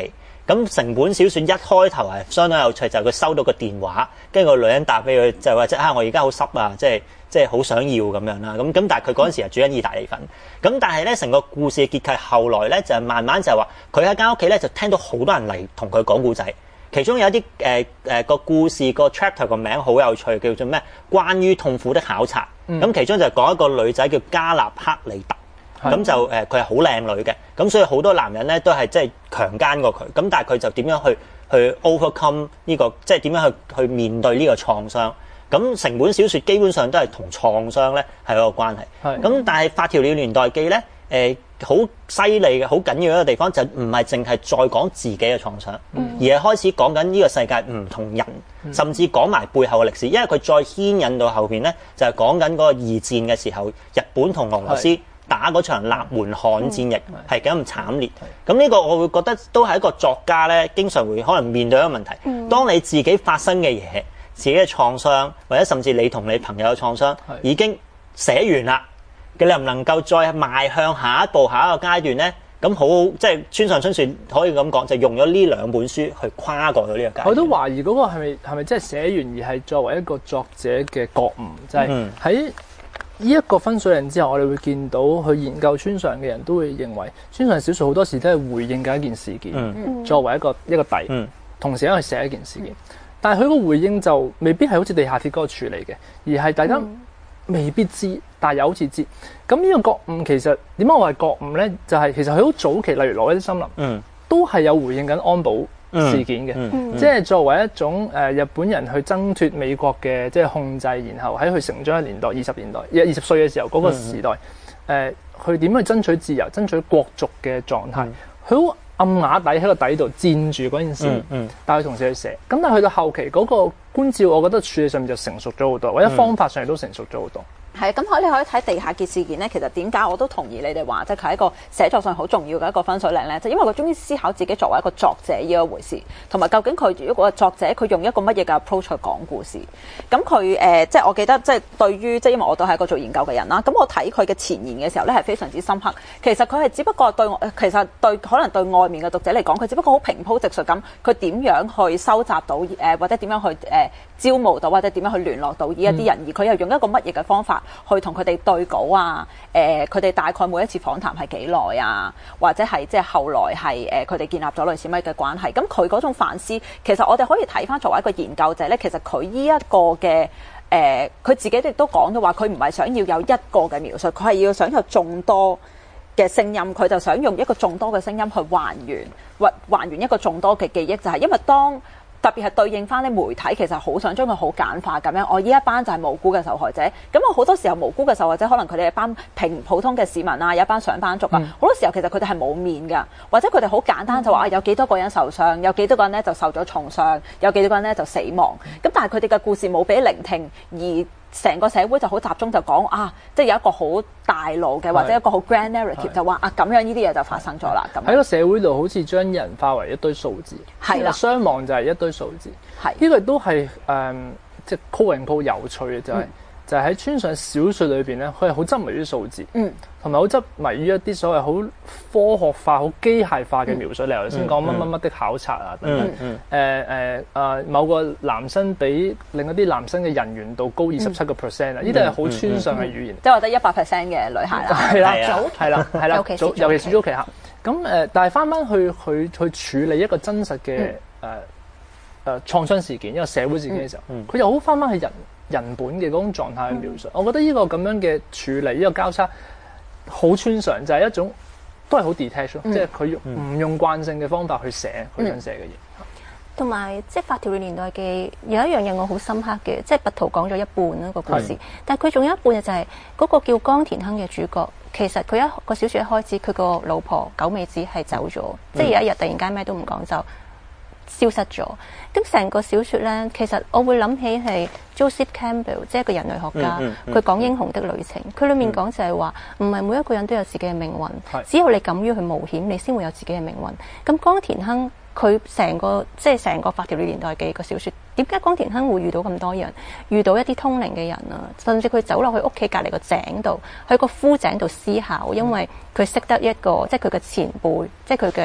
咁成本小説一開頭係相當有趣，就係、是、佢收到個電話，跟住個女人打俾佢，就話即係我而家好濕啊，即係即係好想要咁樣啦。咁咁但係佢嗰陣時係煮緊意大利粉。咁但係咧成個故事嘅結構後來咧就慢慢就係話佢喺間屋企咧就聽到好多人嚟同佢講故仔。其中有一啲誒誒個故事個 chapter 個名好有趣，叫做咩？關於痛苦的考察。咁、嗯、其中就講一個女仔叫加納克里特。咁就誒，佢係好靚女嘅，咁所以好多男人咧都係即係強姦過佢，咁但係佢就點樣去去 overcome 呢個，即係點樣去去面對呢個創傷？咁成本小説基本上都係同創傷咧係有個關係。咁但係《發條鳥年代記》咧誒好犀利嘅，好緊要一個地方就唔係淨係再講自己嘅創傷，嗯、而係開始講緊呢個世界唔同人，嗯、甚至講埋背後嘅歷史，因為佢再牽引到後邊咧就係講緊嗰個二戰嘅時候，日本同俄羅斯打嗰場納門漢戰役係幾咁慘烈，咁呢個我會覺得都係一個作家咧，經常會可能面對一個問題。嗯、當你自己發生嘅嘢、自己嘅創傷，或者甚至你同你朋友嘅創傷已經寫完啦，你能唔能夠再邁向下一步、下一個階段咧？咁好，即係村上春樹可以咁講，就用咗呢兩本書去跨過咗呢個階段。我都懷疑嗰個係咪係咪即係寫完而係作為一個作者嘅覺悟，就係、是、喺。呢一個分水嶺之後，我哋會見到去研究村上嘅人都會認為，村上小説好多時都係回應緊一件事件，嗯、作為一個一個底，嗯、同時喺度寫一件事件。但係佢個回應就未必係好似地下鐵嗰個處理嘅，而係大家未必知，但係又好似知。咁呢個覺悟其實點解我係覺悟咧？就係、是、其實佢好早期，例如《挪威的森林》，嗯、都係有回應緊安保事件嘅，嗯嗯、即係作為一種誒、呃、日本人去掙脫美國嘅即係控制，然後喺佢成長嘅年代，二十年代、二十歲嘅時候嗰、那個時代，誒佢點去爭取自由、爭取國族嘅狀態，佢好、嗯、暗啞底喺個底度佔住嗰件事，嗯嗯、但係佢同時去寫。咁但係去到後期嗰、那個觀照，我覺得處理上面就成熟咗好多，或者方法上亦都成熟咗好多。 係咁，可你可以睇地下結事件咧。其實點解我都同意你哋話，即係佢係一個寫作上好重要嘅一個分水嶺咧，就係、因為佢終於思考自己作為一個作者呢一回事，同埋究竟佢如果個作者佢用一個乜嘢嘅 approach 去講故事。咁佢誒即係我記得，即係對於即係因為我都係一個做研究嘅人啦。咁我睇佢嘅前言嘅時候咧，係非常之深刻。其實佢係只不過對我，其實對可能對外面嘅讀者嚟講，佢只不過好平鋪直述咁，佢點樣去收集到誒、呃，或者點樣去誒、呃、招募到，或者點樣去聯絡到呢一啲人，而佢又用一個乜嘢嘅方法去同佢哋對稿啊，誒佢哋大概每一次訪談係幾耐啊，或者係即係後來係誒佢哋建立咗類似乜嘅關係。咁佢嗰種反思，其實我哋可以睇翻作為一個研究者咧，其實佢呢一個嘅誒佢自己亦都講到話，佢唔係想要有一個嘅描述，佢係要想有眾多嘅聲音，佢就想用一個眾多嘅聲音去還原或還原一個眾多嘅記憶，就係、是、因為當。特別係對應翻啲媒體，其實好想將佢好簡化咁樣。我呢一班就係無辜嘅受害者。咁我好多時候無辜嘅受害者，可能佢哋係班平普通嘅市民啊，有一班上班族啊。好、嗯、多時候其實佢哋係冇面㗎，或者佢哋好簡單就話啊，有幾多個人受傷，有幾多個人咧就受咗重傷，有幾多個人咧就死亡。咁但係佢哋嘅故事冇俾聆聽，而成個社會就好集中就講啊，即係有一個好大路嘅，或者一個好 grand narrative 就話啊咁樣呢啲嘢就發生咗啦。咁喺個社會度好似將人化為一堆數字，係啦，傷亡就係一堆數字。係呢個都係誒，即係 call and call 有趣嘅就係、是。嗯就係喺村上小説裏邊咧，佢係好執迷於數字，嗯，同埋好執迷於一啲所謂好科學化、好機械化嘅描述。例如頭先講乜乜乜的考察啊，等等，誒誒啊，某個男生比另一啲男生嘅人緣度高二十七個 percent 啊，呢啲係好村上嘅語言，即係話得一百 percent 嘅女孩啦，係啦，係啦，係啦，尤其是早期客。咁誒，但係翻翻去去去處理一個真實嘅誒誒創傷事件、一個社會事件嘅時候，佢又好翻翻去人。人本嘅嗰種狀態去描述，嗯、我覺得呢個咁樣嘅處理，呢、這個交叉好村上，就係、是、一種都係好 detach，、嗯、即係佢用唔用慣性嘅方法去寫佢想寫嘅嘢。同埋即係《發條鳥年代記》有一樣嘢我好深刻嘅，即係拔圖講咗一半啦、那個故事，是但係佢仲有一半嘅就係、是、嗰個叫岡田亨嘅主角，其實佢一個小説一開始，佢個老婆九美子係走咗，嗯、即係有一日突然間咩都唔講就消失咗。咁成個小説咧，其實我會諗起係 Joseph Campbell， 即係一個人類學家，佢、嗯嗯、講英雄的旅程。佢、嗯、裡面講就係話，唔係每一個人都有自己嘅命運，嗯、只有你敢於去冒險，你先會有自己嘅命運。咁岡田亨佢成個即係成個發條鳥年代記個小説，點解岡田亨會遇到咁多人，遇到一啲通靈嘅人啊？甚至佢走落去屋企隔離個井度，喺個枯井度思考，因為佢識得一個即係佢嘅前輩，即係佢嘅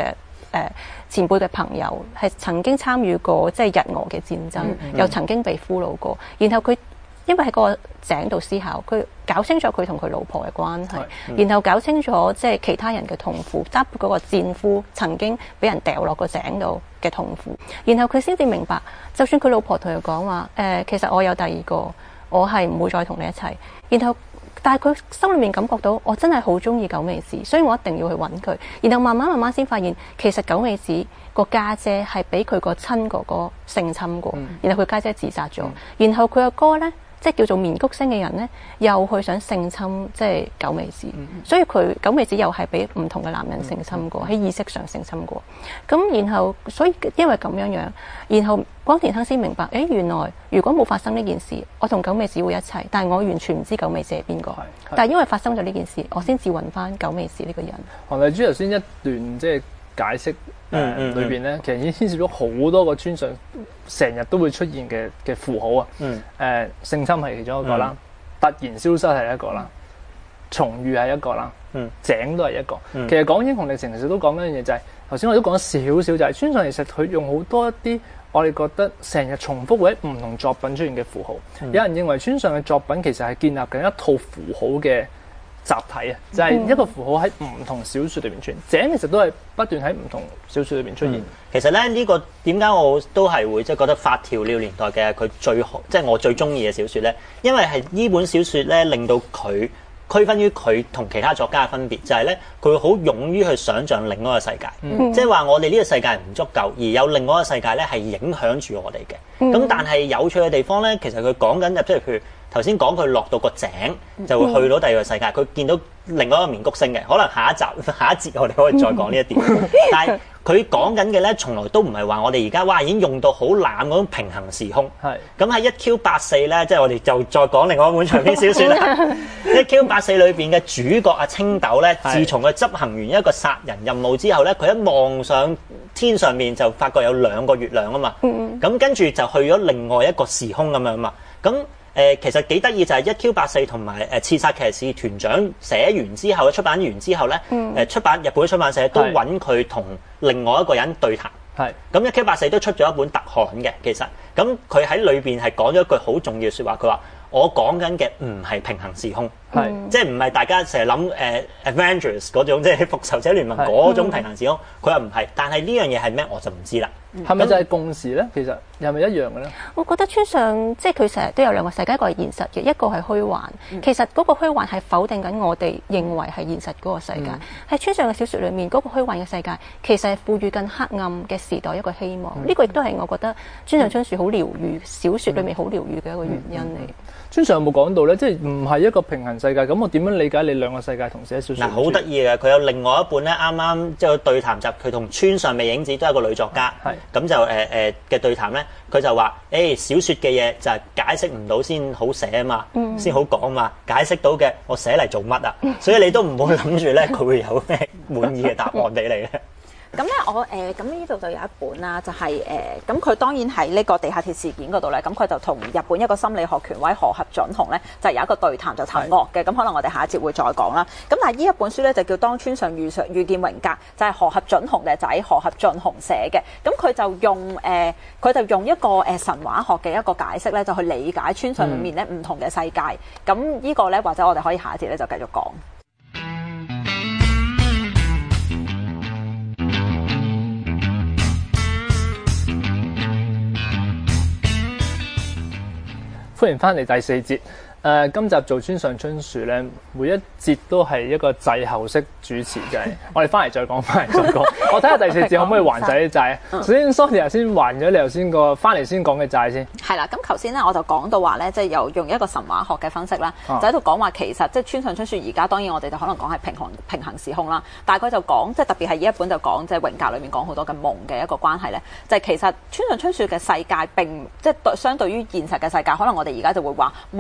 呃、前輩嘅朋友，係曾經參與過即係日俄嘅戰爭，嗯、又曾經被俘虜過，然後佢。因為喺個井度思考，佢搞清楚佢同佢老婆嘅關係，嗯、然後搞清楚即係其他人嘅痛苦，包括嗰個戰夫曾經俾人掉落個井度嘅痛苦，然後佢先至明白，就算佢老婆同佢講話，誒、呃，其實我有第二個，我係唔會再同你一齊。然後，但係佢心裏面感覺到，我真係好中意九尾子，所以我一定要去揾佢。然後慢慢慢慢先發現，其實九尾子個家姐係俾佢個親哥哥性侵過，嗯、然後佢家姐自殺咗，嗯、然後佢個哥呢。即係叫做棉谷星嘅人咧，又去想性侵，即係九尾子，嗯、所以佢九尾子又係俾唔同嘅男人性侵過，喺、嗯、意識上性侵過。咁然後，所以因為咁樣樣，然後光田亨先明白，誒原來如果冇發生呢件事，我同九尾子會一齊，但係我完全唔知九尾子係邊個。但係因為發生咗呢件事，我先至揾翻九尾子呢個人。韓麗珠頭先一段即係解釋。誒、呃嗯嗯、裏邊咧，其實已經牽涉咗好多個村上成日都會出現嘅嘅符號啊。誒、嗯呃、性侵係其中一個啦，嗯、突然消失係一個啦，重遇係一個啦，嗯、井都係一個。嗯、其實講英雄歷程，其實都講緊一樣嘢，就係頭先我都講咗少少，就係村上其實佢用好多一啲我哋覺得成日重複會喺唔同作品出現嘅符號。嗯、有人認為村上嘅作品其實係建立緊一套符號嘅集體啊，就係、是、一個符號喺唔同小説裏邊出現，井其實都係不斷喺唔同小説裏邊出現。嗯、其實咧呢、這個點解我都係會即係覺得《發條鳥年代》嘅佢最好，即係我最中意嘅小説咧，因為係呢本小説咧令到佢區分於佢同其他作家嘅分別，就係咧佢好勇於去想像另外一個世界，嗯、即係話我哋呢個世界唔足夠，而有另外一個世界咧係影響住我哋嘅。咁、嗯、但係有趣嘅地方咧，其實佢講緊入即係譬如。頭先講佢落到個井就會去到第二個世界，佢見到另外一個棉谷星嘅，可能下一集下一節我哋可以再講呢一點。但係佢講緊嘅咧，從來都唔係話我哋而家哇已經用到好濫嗰種平衡時空。係咁喺一 Q 八四咧，即係我哋就再講另外一本長篇小説啦。一 Q 八四裏邊嘅主角阿青豆咧，自從佢執行完一個殺人任務之後咧，佢一望上天上面就發覺有兩個月亮啊嘛。咁跟住就去咗另外一個時空咁樣嘛。咁誒、呃、其實幾得意就係一 Q 八四同埋誒刺殺騎士團長寫完之後，出版完之後咧，誒、嗯、出版日本出版社都揾佢同另外一個人對談。係咁一 Q 八四都出咗一本特刊嘅，其實咁佢喺裏邊係講咗一句好重要嘅説話，佢話我講緊嘅唔係平衡時空。係，嗯、即係唔係大家成日諗誒 Avengers 嗰種，即係復仇者聯盟嗰種平衡時空，佢又唔係。但係呢樣嘢係咩，我就唔知啦。係咪、嗯、就係共時咧？其實係咪一樣嘅咧？我覺得村上即係佢成日都有兩個世界，一個係現實嘅，一個係虛幻。嗯、其實嗰個虛幻係否定緊我哋認為係現實嗰個世界。喺、嗯、村上嘅小説裏面，嗰、嗰個虛幻嘅世界其實係賦予緊黑暗嘅時代一個希望。呢、嗯、個亦都係我覺得村上春樹好療愈小説裏面好療愈嘅一個原因嚟。嗯嗯嗯村上有冇講到咧？即係唔係一個平衡世界？咁我點樣理解你兩個世界同時喺小説？嗱，好得意嘅，佢有另外一本咧，啱啱即係對談集，佢同村上美影子都係一個女作家，係咁就誒誒嘅對談咧，佢就話：誒、欸、小説嘅嘢就係解釋唔到先好寫啊嘛，先、嗯、好講嘛，解釋到嘅我寫嚟做乜啊？所以你都唔好諗住咧，佢會有咩滿意嘅答案俾你咧。咁咧，我誒咁呢度就有一本啦，就係誒咁佢當然喺呢個地下鐵事件嗰度咧，咁佢就同日本一個心理學權威河合準雄咧，就有一個對談就談惡嘅，咁可能我哋下一節會再講啦。咁但係呢一本書咧就叫《當村上遇上遇見榮格》，就係、是、河合準雄嘅仔河合俊雄寫嘅。咁佢就用誒佢、呃、就用一個誒神話學嘅一個解釋咧，就去理解村上裡面咧唔同嘅世界。咁、嗯、呢個咧或者我哋可以下一節咧就繼續講。歡迎翻嚟第四節。誒、呃，今集做村上春樹咧，每一節都係一個滯後式主持，就係我哋翻嚟再講，翻嚟再講。我睇下第四節可唔可以還晒啲債？嗯、首先 Sonia 先還咗你頭先個翻嚟先講嘅債先。係啦，咁頭先咧我就講到話咧，即係又用一個神話學嘅分析啦，啊、就喺度講話其實即係村上春樹而家當然我哋就可能講係平衡平衡時空啦，但係佢就講即係特別係呢一本就講即係榮格裏面講好多嘅夢嘅一個關係咧，就係、是、其實村上春樹嘅世界並即係對相對於現實嘅世界，可能我哋而家就會話夢可能係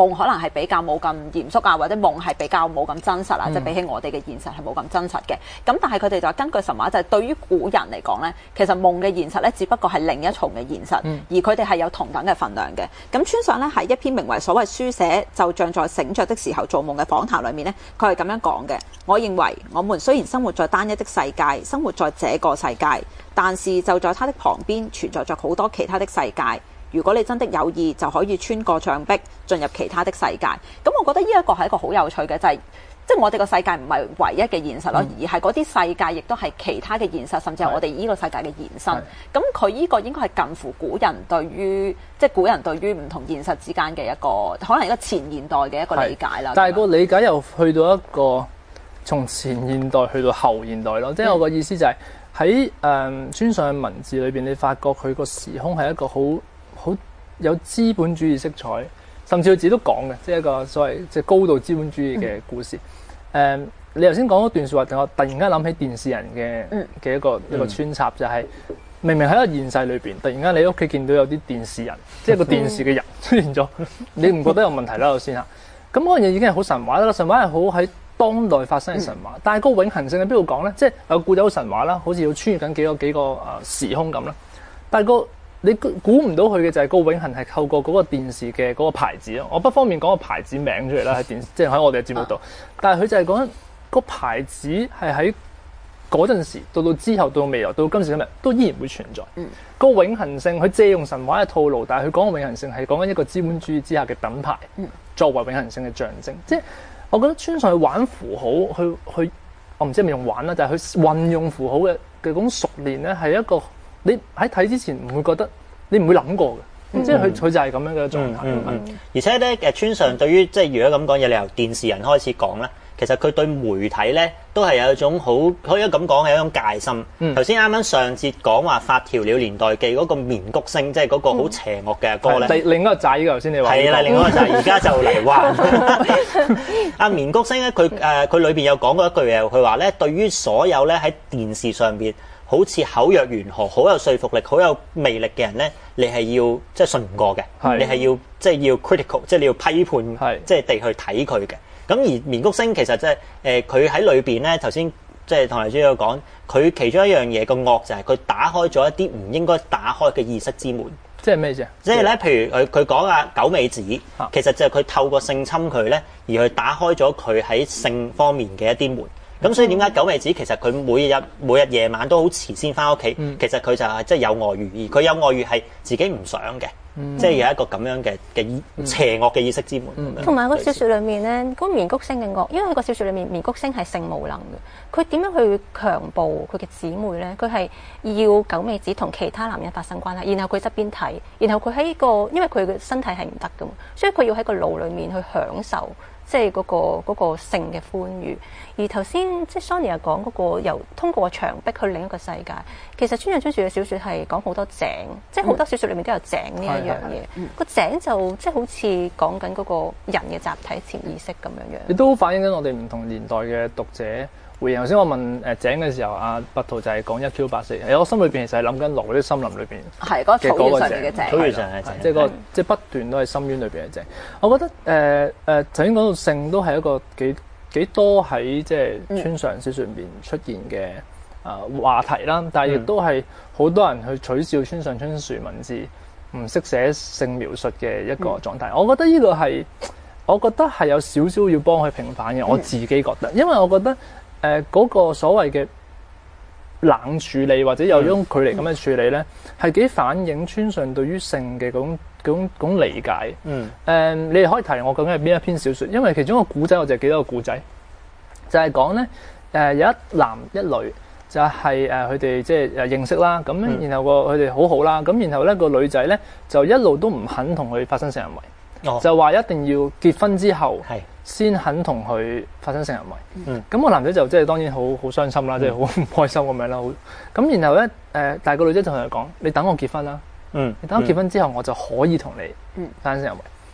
比較冇咁嚴肅啊，或者夢係比較冇咁真實啊，嗯、即係比起我哋嘅現實係冇咁真實嘅。咁但係佢哋就根據神話就係、是、對於古人嚟講咧，其實夢嘅現實咧，只不過係另一重嘅現實，嗯、而佢哋係有同等嘅份量嘅。咁村上咧喺一篇名為所謂書寫就像在醒着的時候做夢嘅訪談裏面咧，佢係咁樣講嘅。我認為我們雖然生活在單一的世界，生活在這個世界，但是就在它的旁邊存在着好多其他的世界。如果你真的有意，就可以穿過牆壁進入其他的世界。咁我覺得呢一個係一個好有趣嘅，就係即係我哋個世界唔係唯一嘅現實咯，嗯、而係嗰啲世界亦都係其他嘅現實，甚至係我哋呢個世界嘅延伸。咁佢呢個應該係近乎古人對於即係古人對於唔同現實之間嘅一個可能一個前現代嘅一個理解啦。 但係個理解又去到一個從前現代去到後現代咯，即係、嗯、我個意思就係喺誒村上嘅文字裏邊，你發覺佢個時空係一個好好有資本主義色彩，甚至佢自己都講嘅，即係一個所謂即係高度資本主義嘅故事。誒、嗯，你頭先講嗰段説話，令我突然間諗起電視人嘅嘅一個、嗯、一個穿插，就係、是、明明喺個現世裏邊，突然間你屋企見到有啲電視人，即係個電視嘅人出現咗，你唔覺得有問題啦？首先嚇，咁嗰樣嘢已經係好神話啦。神話係好喺當代發生嘅神話，嗯、但係個永恆性喺邊度講咧？即係有故仔好神話啦，好似要穿越緊幾個幾個誒時空咁啦。但係個你估唔到佢嘅就係個永恆係透過嗰個電視嘅嗰個牌子咯。我不方便講個牌子名出嚟啦，喺電即係喺我哋嘅節目度。啊、但係佢就係講個牌子係喺嗰陣時到到之後到未來到今時今日都依然會存在。嗯、個永恆性佢借用神話嘅套路，但係佢講嘅永恆性係講緊一個資本主義之下嘅品牌，嗯、作為永恆性嘅象徵，即係。我覺得村上去玩符號，去去，我唔知係咪用玩啦，就係佢運用符號嘅嘅嗰種熟練咧，係一個你喺睇之前唔會覺得，你唔會諗過嘅，嗯、即係佢佢就係咁樣嘅狀態。 嗯嗯嗯、而且咧，誒村上對於即係如果咁講嘢，你由電視人開始講咧。其實佢對媒體咧都係有一種好可以咁講係一種戒心。頭先啱啱上節講話發條鳥年代記嗰個綿谷星，即係嗰個好邪惡嘅歌咧。 第另一個仔嘅頭先你話。係啦， 另一個仔，而家就嚟玩。阿綿谷星咧，佢誒佢裏邊有講過一句嘢，佢話咧對於所有咧喺電視上邊好似口若懸河、好有說服力、好有魅力嘅人咧，你係要即係信唔過嘅，你係要即係要 critical，即係你要批判，即係地去睇佢嘅。咁而綿谷星其實即係誒佢喺裏邊咧，頭先即係唐黎珠有講，佢其中一樣嘢個惡就係佢打開咗一啲唔應該打開嘅意識之門。即係咩啫？即係咧，譬如佢佢講啊九尾子，啊、其實就係佢透過性侵佢咧，而去打開咗佢喺性方面嘅一啲門。咁、嗯、所以點解九尾子其實佢每日每日夜晚都好遲先翻屋企？嗯、其實佢就係即係有外遇，而佢有外遇係自己唔想嘅。嗯、即係有一個咁樣嘅嘅邪惡嘅意識之門。 同埋個小説裏面咧，嗰、那個綿谷星嘅惡，因為佢個小説裏面綿谷星係性無能嘅，佢點樣去強暴佢嘅姊妹咧？佢係要九尾子同其他男人發生關係，然後佢側邊睇，然後佢喺個因為佢嘅身體係唔得㗎嘛，所以佢要喺個腦裏面去享受。即係嗰、嗰個嗰個性嘅歡愉，而頭先即係 Sonia 講嗰個由通過牆壁去另一個世界，其實村上春樹嘅小説係講好多井，嗯、即係好多小説裏面都有井呢一樣嘢。個、嗯、井就即係好似講緊嗰個人嘅集體潛意識咁樣樣。亦都反映緊我哋唔同年代嘅讀者回應。頭先我問誒、呃、井嘅時候，阿白圖就係講一 Q 八四。喺我心裏邊其實係諗緊挪威的森林裏邊係嗰個草原上面嘅井， 草原上嘅井， 即係個即係不斷都係深淵裏邊嘅井。我覺得誒誒頭先講到性都係一個幾幾多喺即係村上小説入邊出現嘅啊、呃、話題啦，但係亦都係好多人去取笑村上春樹文字唔識寫性描述嘅一個狀態。嗯、我覺得呢個係我覺得係有少少要幫佢平反嘅，我自己覺得，因為我覺得。誒嗰、呃那個所謂嘅冷處理或者有種距離咁嘅處理咧，係幾、嗯、反映村上對於性嘅嗰種嗰種嗰種理解。嗯。誒、呃，你哋可以提我究竟係邊一篇小説？因為其中一個古仔，我就記得個古仔，就係講咧誒有一男一女，就係誒佢哋即係誒認識啦。咁、嗯、然後個佢哋好好啦。咁然後咧個女仔咧就一路都唔肯同佢發生性行為。哦、就話一定要結婚之後先肯同佢發生性行為。嗯，咁個男仔就即係當然好好傷心啦，即係好唔開心咁樣啦。咁然後咧誒、呃，但係個女仔就同佢講：你等我結婚啦。嗯，你等我結婚之後，我就可以同你發生性行為。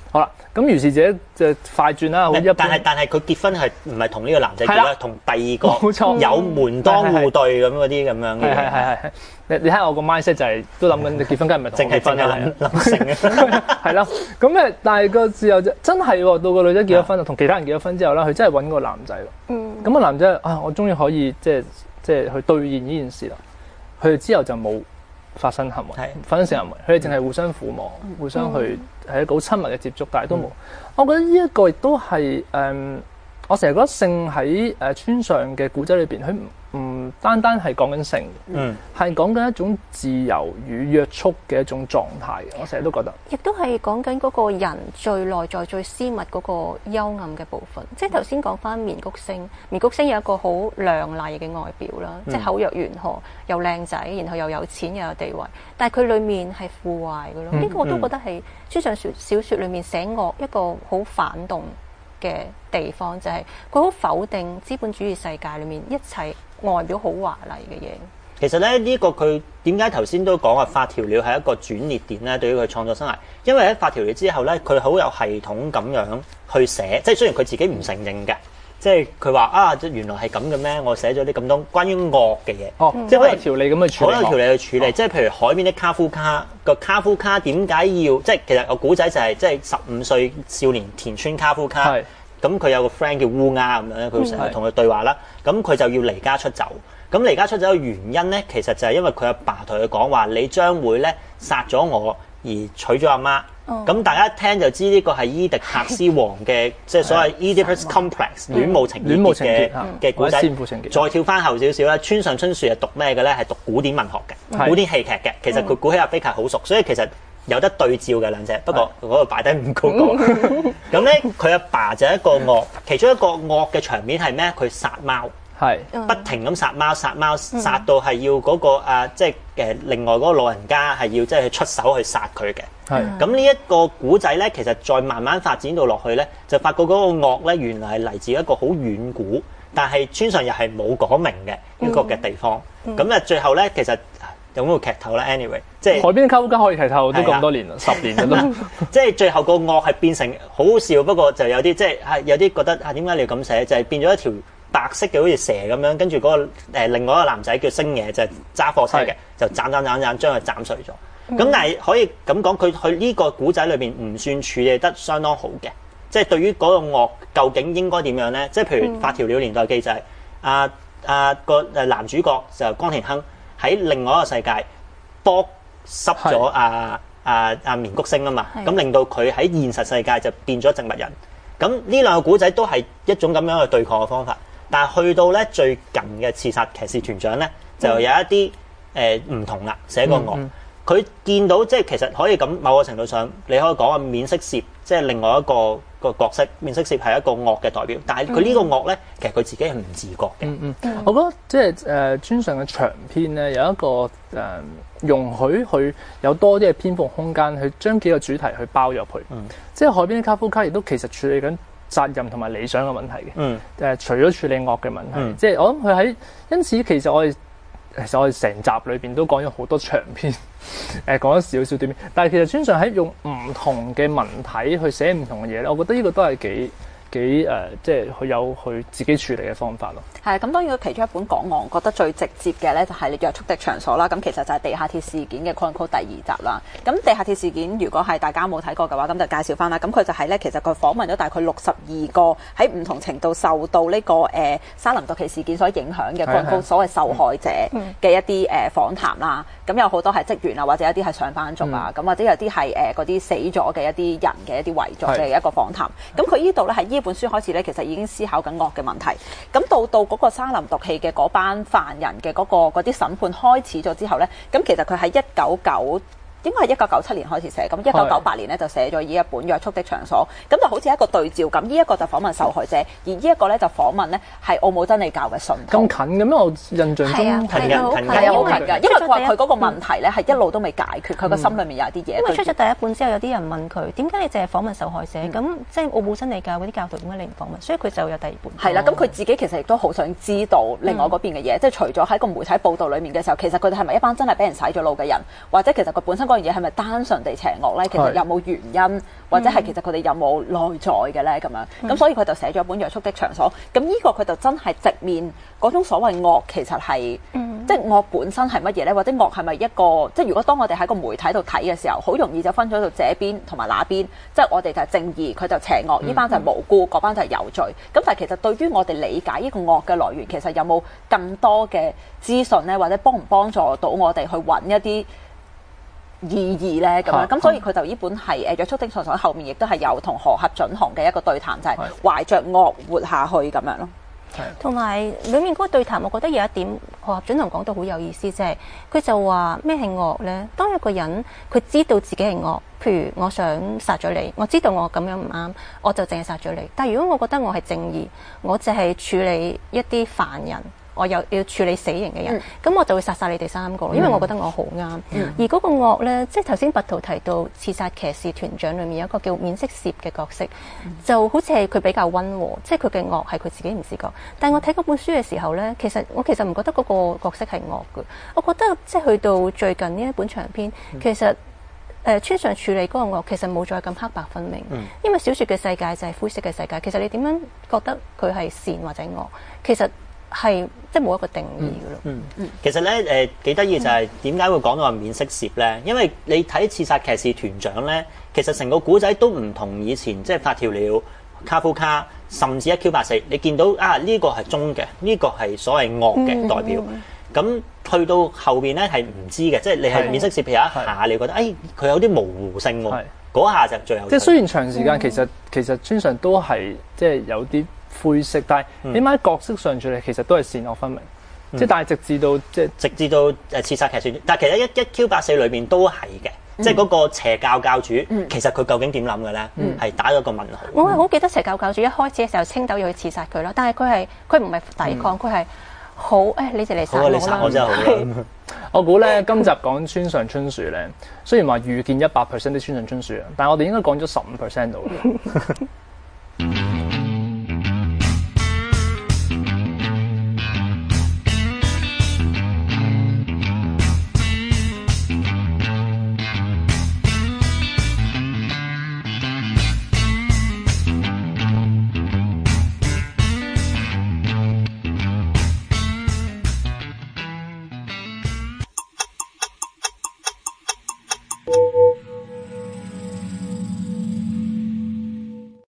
好啦，咁如是者就快轉啦，好一般。 但係但係佢結婚係唔係同呢個男仔結婚，同第二個冇錯有門當戶對咁嗰啲咁樣嘅。 係係係係，你你睇下我個 mindset 就係都諗緊你結婚，梗係唔係同我結婚啦？ 諗成嘅係啦，咁誒，但係個時候就真係喎，到個女仔結咗婚，同其他人結咗婚之後咧，佢真係揾個男仔咯。嗯。咁個男仔啊，我終於可以即係即係去兌現呢件事啦。佢哋之後就冇發生行為，發生性行為，佢哋淨係互相撫摸，互相去係一個好親密嘅接觸，但係都冇。嗯、我覺得呢一個亦都係誒，我成日覺得性喺誒村上嘅古仔裏邊，佢唔單單係講緊性，嗯，係講緊一種自由與約束嘅一種狀態。我成日都覺得， 亦都係講緊嗰個人最內在、最私密嗰個幽暗嘅部分。即係頭先講翻綿谷星，綿谷星有一個好亮麗嘅外表啦，嗯、即係口若懸河，又靚仔，然後又有錢又有地位，但係佢裡面係腐壞嘅咯。呢、嗯、個我都覺得係村上小小説裡面寫惡一個好反動嘅地方，就係佢好否定資本主義世界裡面一切外表好華麗嘅嘢。 其實咧，呢、這個佢點解頭先都講話發條鳥係一個轉捩點咧？對於佢創作生涯，因為喺發條鳥之後咧，佢好有系統咁樣去寫。即係雖然佢自己唔承認嘅，即係佢話啊，原來係咁嘅咩？我寫咗啲咁多關於惡嘅嘢，哦，即係好有條理咁去處理，好有條理去處理。哦、即係譬如海邊的卡夫卡個卡夫卡點解要？即係其實個古仔就係、是、即係十五歲少年田村卡夫卡。咁佢有個 friend 叫烏鴉咁樣咧，佢成日同佢對話啦。咁佢就要離家出走。咁離家出走嘅原因咧，其實就係因為佢阿爸同佢講話，你將會咧殺咗我而娶咗阿媽。咁、oh. 大家一聽就知呢個係伊迪帕斯王嘅即係所謂 Oedipus Complex 戀母情結嘅嘅古仔。再跳翻後少少啦，村上春樹係讀咩嘅咧？係讀古典文學嘅，是古典戲劇嘅。其實佢古希臘悲劇好熟，所以其實有得對照嘅兩隻。不過嗰個擺低唔高講。咁咧，佢阿爸就係一個惡，其中一個惡嘅場面係咩？佢殺貓。係是不停咁殺貓，殺貓殺到係要嗰、那個啊，即係誒另外嗰個老人家係要即係去出手去殺佢嘅。係咁呢一個古仔咧，其實再慢慢發展到落去咧，就發覺嗰個惡咧原來係嚟自一個好遠古，但係村上又係冇講明嘅一個嘅地方。咁啊、嗯，最後咧其實有冇劇透啦 anyway， 即係海邊卡夫卡可以劇透都咁多年啦，的十年啦都。即係最後個惡係變成好好笑，不過就有啲即係係有啲覺得啊，點解你要咁寫？就係、是、變咗一條白色嘅好似蛇咁樣，跟住嗰個、呃、另外一個男仔叫星野，就係、是、揸貨車嘅，是就斬斬斬斬將佢斬碎咗。咁、嗯、但係可以咁講，佢佢呢個古仔裏邊唔算處理得相當好嘅，即係對於嗰個惡究竟應該點樣咧？即係譬如發條鳥年代記就係阿阿個誒男主角就岡田亨喺另外一個世界剝濕咗阿阿阿綿谷星啊嘛，咁令到佢喺現實世界就變咗植物人。咁呢兩個古仔都係一種咁樣嘅對抗嘅方法，但係去到咧最近嘅刺殺騎士團長咧，就有一啲誒唔同啦，寫個惡，佢、嗯嗯、見到即係其實可以咁某個程度上，你可以講話免色攝，即係另外一個個角色，免色攝係一個惡嘅代表，但係佢呢個惡咧，其實佢自己係唔自覺嘅。嗯嗯， 嗯我覺得即係誒村上嘅長篇咧，有一個誒、呃、容許佢有多啲嘅篇幅空間，去將幾個主題去包入去。嗯，即係海邊的卡夫卡亦都其實處理緊責任同埋理想嘅問題嘅。嗯，誒、呃、除咗處理惡嘅問題，嗯、即係我諗佢喺因此其實我哋其實我哋成集裏邊都講咗好多長篇，誒講咗少少短篇，但係其實村上喺用唔同嘅文體去寫唔同嘅嘢咧，我覺得呢個都係幾幾誒、呃，即係佢有佢自己處理嘅方法咯。 係咁，當然佢其中一本講我覺得最直接嘅咧，就係、是《約束的場所》啦。咁其實就係地下鐵事件嘅 Chronicle 第二集啦。咁地下鐵事件如果係大家冇睇過嘅話，咁就介紹翻啦。咁佢就係咧，其實佢訪問咗大概六十二個喺唔同程度受到呢、這個誒、呃、沙林毒氣事件所影響嘅 Chronicle 所謂受害者嘅一啲誒、呃、訪談啦。咁有好多係職員啊，或者一啲係上班族啊，咁、嗯、或者有啲係誒嗰啲死咗嘅一啲人嘅一啲遺族嘅一個訪談。咁佢呢度咧喺呢本書開始咧，其實已經思考緊惡嘅問題。咁到到嗰個沙林毒氣嘅嗰班犯人嘅嗰、嗰個嗰啲審判開始咗之後咧，咁其實佢喺一九九應該係一九九七年開始寫，咁一九九八年咧就寫咗呢一本《約束的場所》，咁就好似一個對照咁。呢、這、一個就訪問受害者，而呢一個咧就訪問咧係奧姆真理教嘅信徒。 咁近嘅咩？我印象中係啊， 近嘅，係啊，好近㗎。因為佢話佢嗰個問題咧係一路都未解決，佢個、嗯、心裡面有啲嘢。因為出咗第一本之後，有啲人問佢點解你淨係訪問受害者？咁、嗯、即係奧姆真理教嗰啲教徒點解你唔訪問？所以佢就有第二本。係啦、哦，咁佢自己其實亦都好想知道另外嗰邊嘅嘢，嗯、即係除咗喺個媒體報導裡面嘅時候，其實佢哋係咪一班真係俾人洗咗腦嘅人，或者其實佢本身身嗰樣嘢係咪單純地邪惡咧？其實有冇原因，或者係其實佢哋有冇內在嘅咧？咁樣咁，所以佢就寫咗本《約束的場所》。咁呢個佢就真係直面嗰種所謂惡，其實係、嗯、即係惡本身係乜嘢咧？或者惡係咪一個即係如果當我哋喺個媒體度睇嘅時候，好容易就分咗到這邊同埋那邊，即係我哋就係正義，佢就邪惡，呢、嗯、班就係無辜，嗰班就係有罪。咁但係其實對於我哋理解呢個惡嘅來源，其實有冇更多嘅資訊咧，或者幫唔幫助到我哋去揾一啲意義咧？咁樣咁，所以佢就呢本係誒約束的場所後面，亦都係有同何合準雄嘅一個對談，就係、是、懷着惡活下去咁樣咯。 同埋裡面嗰個對談，我覺得有一點何合準雄講到好有意思，即係佢就話咩係惡咧？當一個人佢知道自己係惡，譬如我想殺咗你，我知道我咁樣唔啱，我就淨係殺咗你。但係如果我覺得我係正義，我就係處理一啲犯人，我又要處理死刑嘅人，咁、嗯、我就會殺晒你哋三個，因為我覺得我好啱。嗯、而嗰個惡咧，即係頭先拔圖提到刺殺騎士團長裏面有一個叫免色攝嘅角色，嗯、就好似係佢比較溫和，即係佢嘅惡係佢自己唔自覺。但係我睇嗰本書嘅時候咧，其實我其實唔覺得嗰個角色係惡嘅，我覺得即係去到最近呢一本長篇，嗯、其實誒、呃、村上處理嗰個惡其實冇再咁黑白分明，嗯、因為小說嘅世界就係灰色嘅世界。其實你點樣覺得佢係善或者惡，其實係即係冇一個定義嘅咯。 嗯嗯，其實咧誒幾得意就係點解會講到話免色攝咧？因為你睇刺殺騎士團長咧，其實成個古仔都唔同以前，即係發條鳥、卡夫卡，甚至一 Q 八四，你見到啊呢個係忠嘅，呢個係所謂惡嘅代表。咁、嗯、去到後邊咧係唔知嘅，即係你係免色攝，譬如一下你覺得誒佢有啲模糊性喎，嗰下就最有。即係雖然長時間其實、嗯、其實村上都係即係有啲灰色，但係起碼角色上處理其實都係善惡分明。即係、嗯、但係直至到即係直至到誒刺殺騎士，但係其實一一 Q 八四裏邊都係嘅，嗯、即係嗰個邪教教主，嗯、其實佢究竟點諗嘅咧？係、嗯、打咗個問號。 我係好記得邪教教主一開始嘅時候，青豆要去刺殺佢啦，但係佢係佢唔係抵抗，佢係、嗯、好誒、哎，你哋嚟殺我啦！ 你殺我真係好啦。 我估咧今集講村上春樹咧，雖然話預見一百 percent 啲村上春樹啊，但係我哋應該講咗十五 percent 到啦。you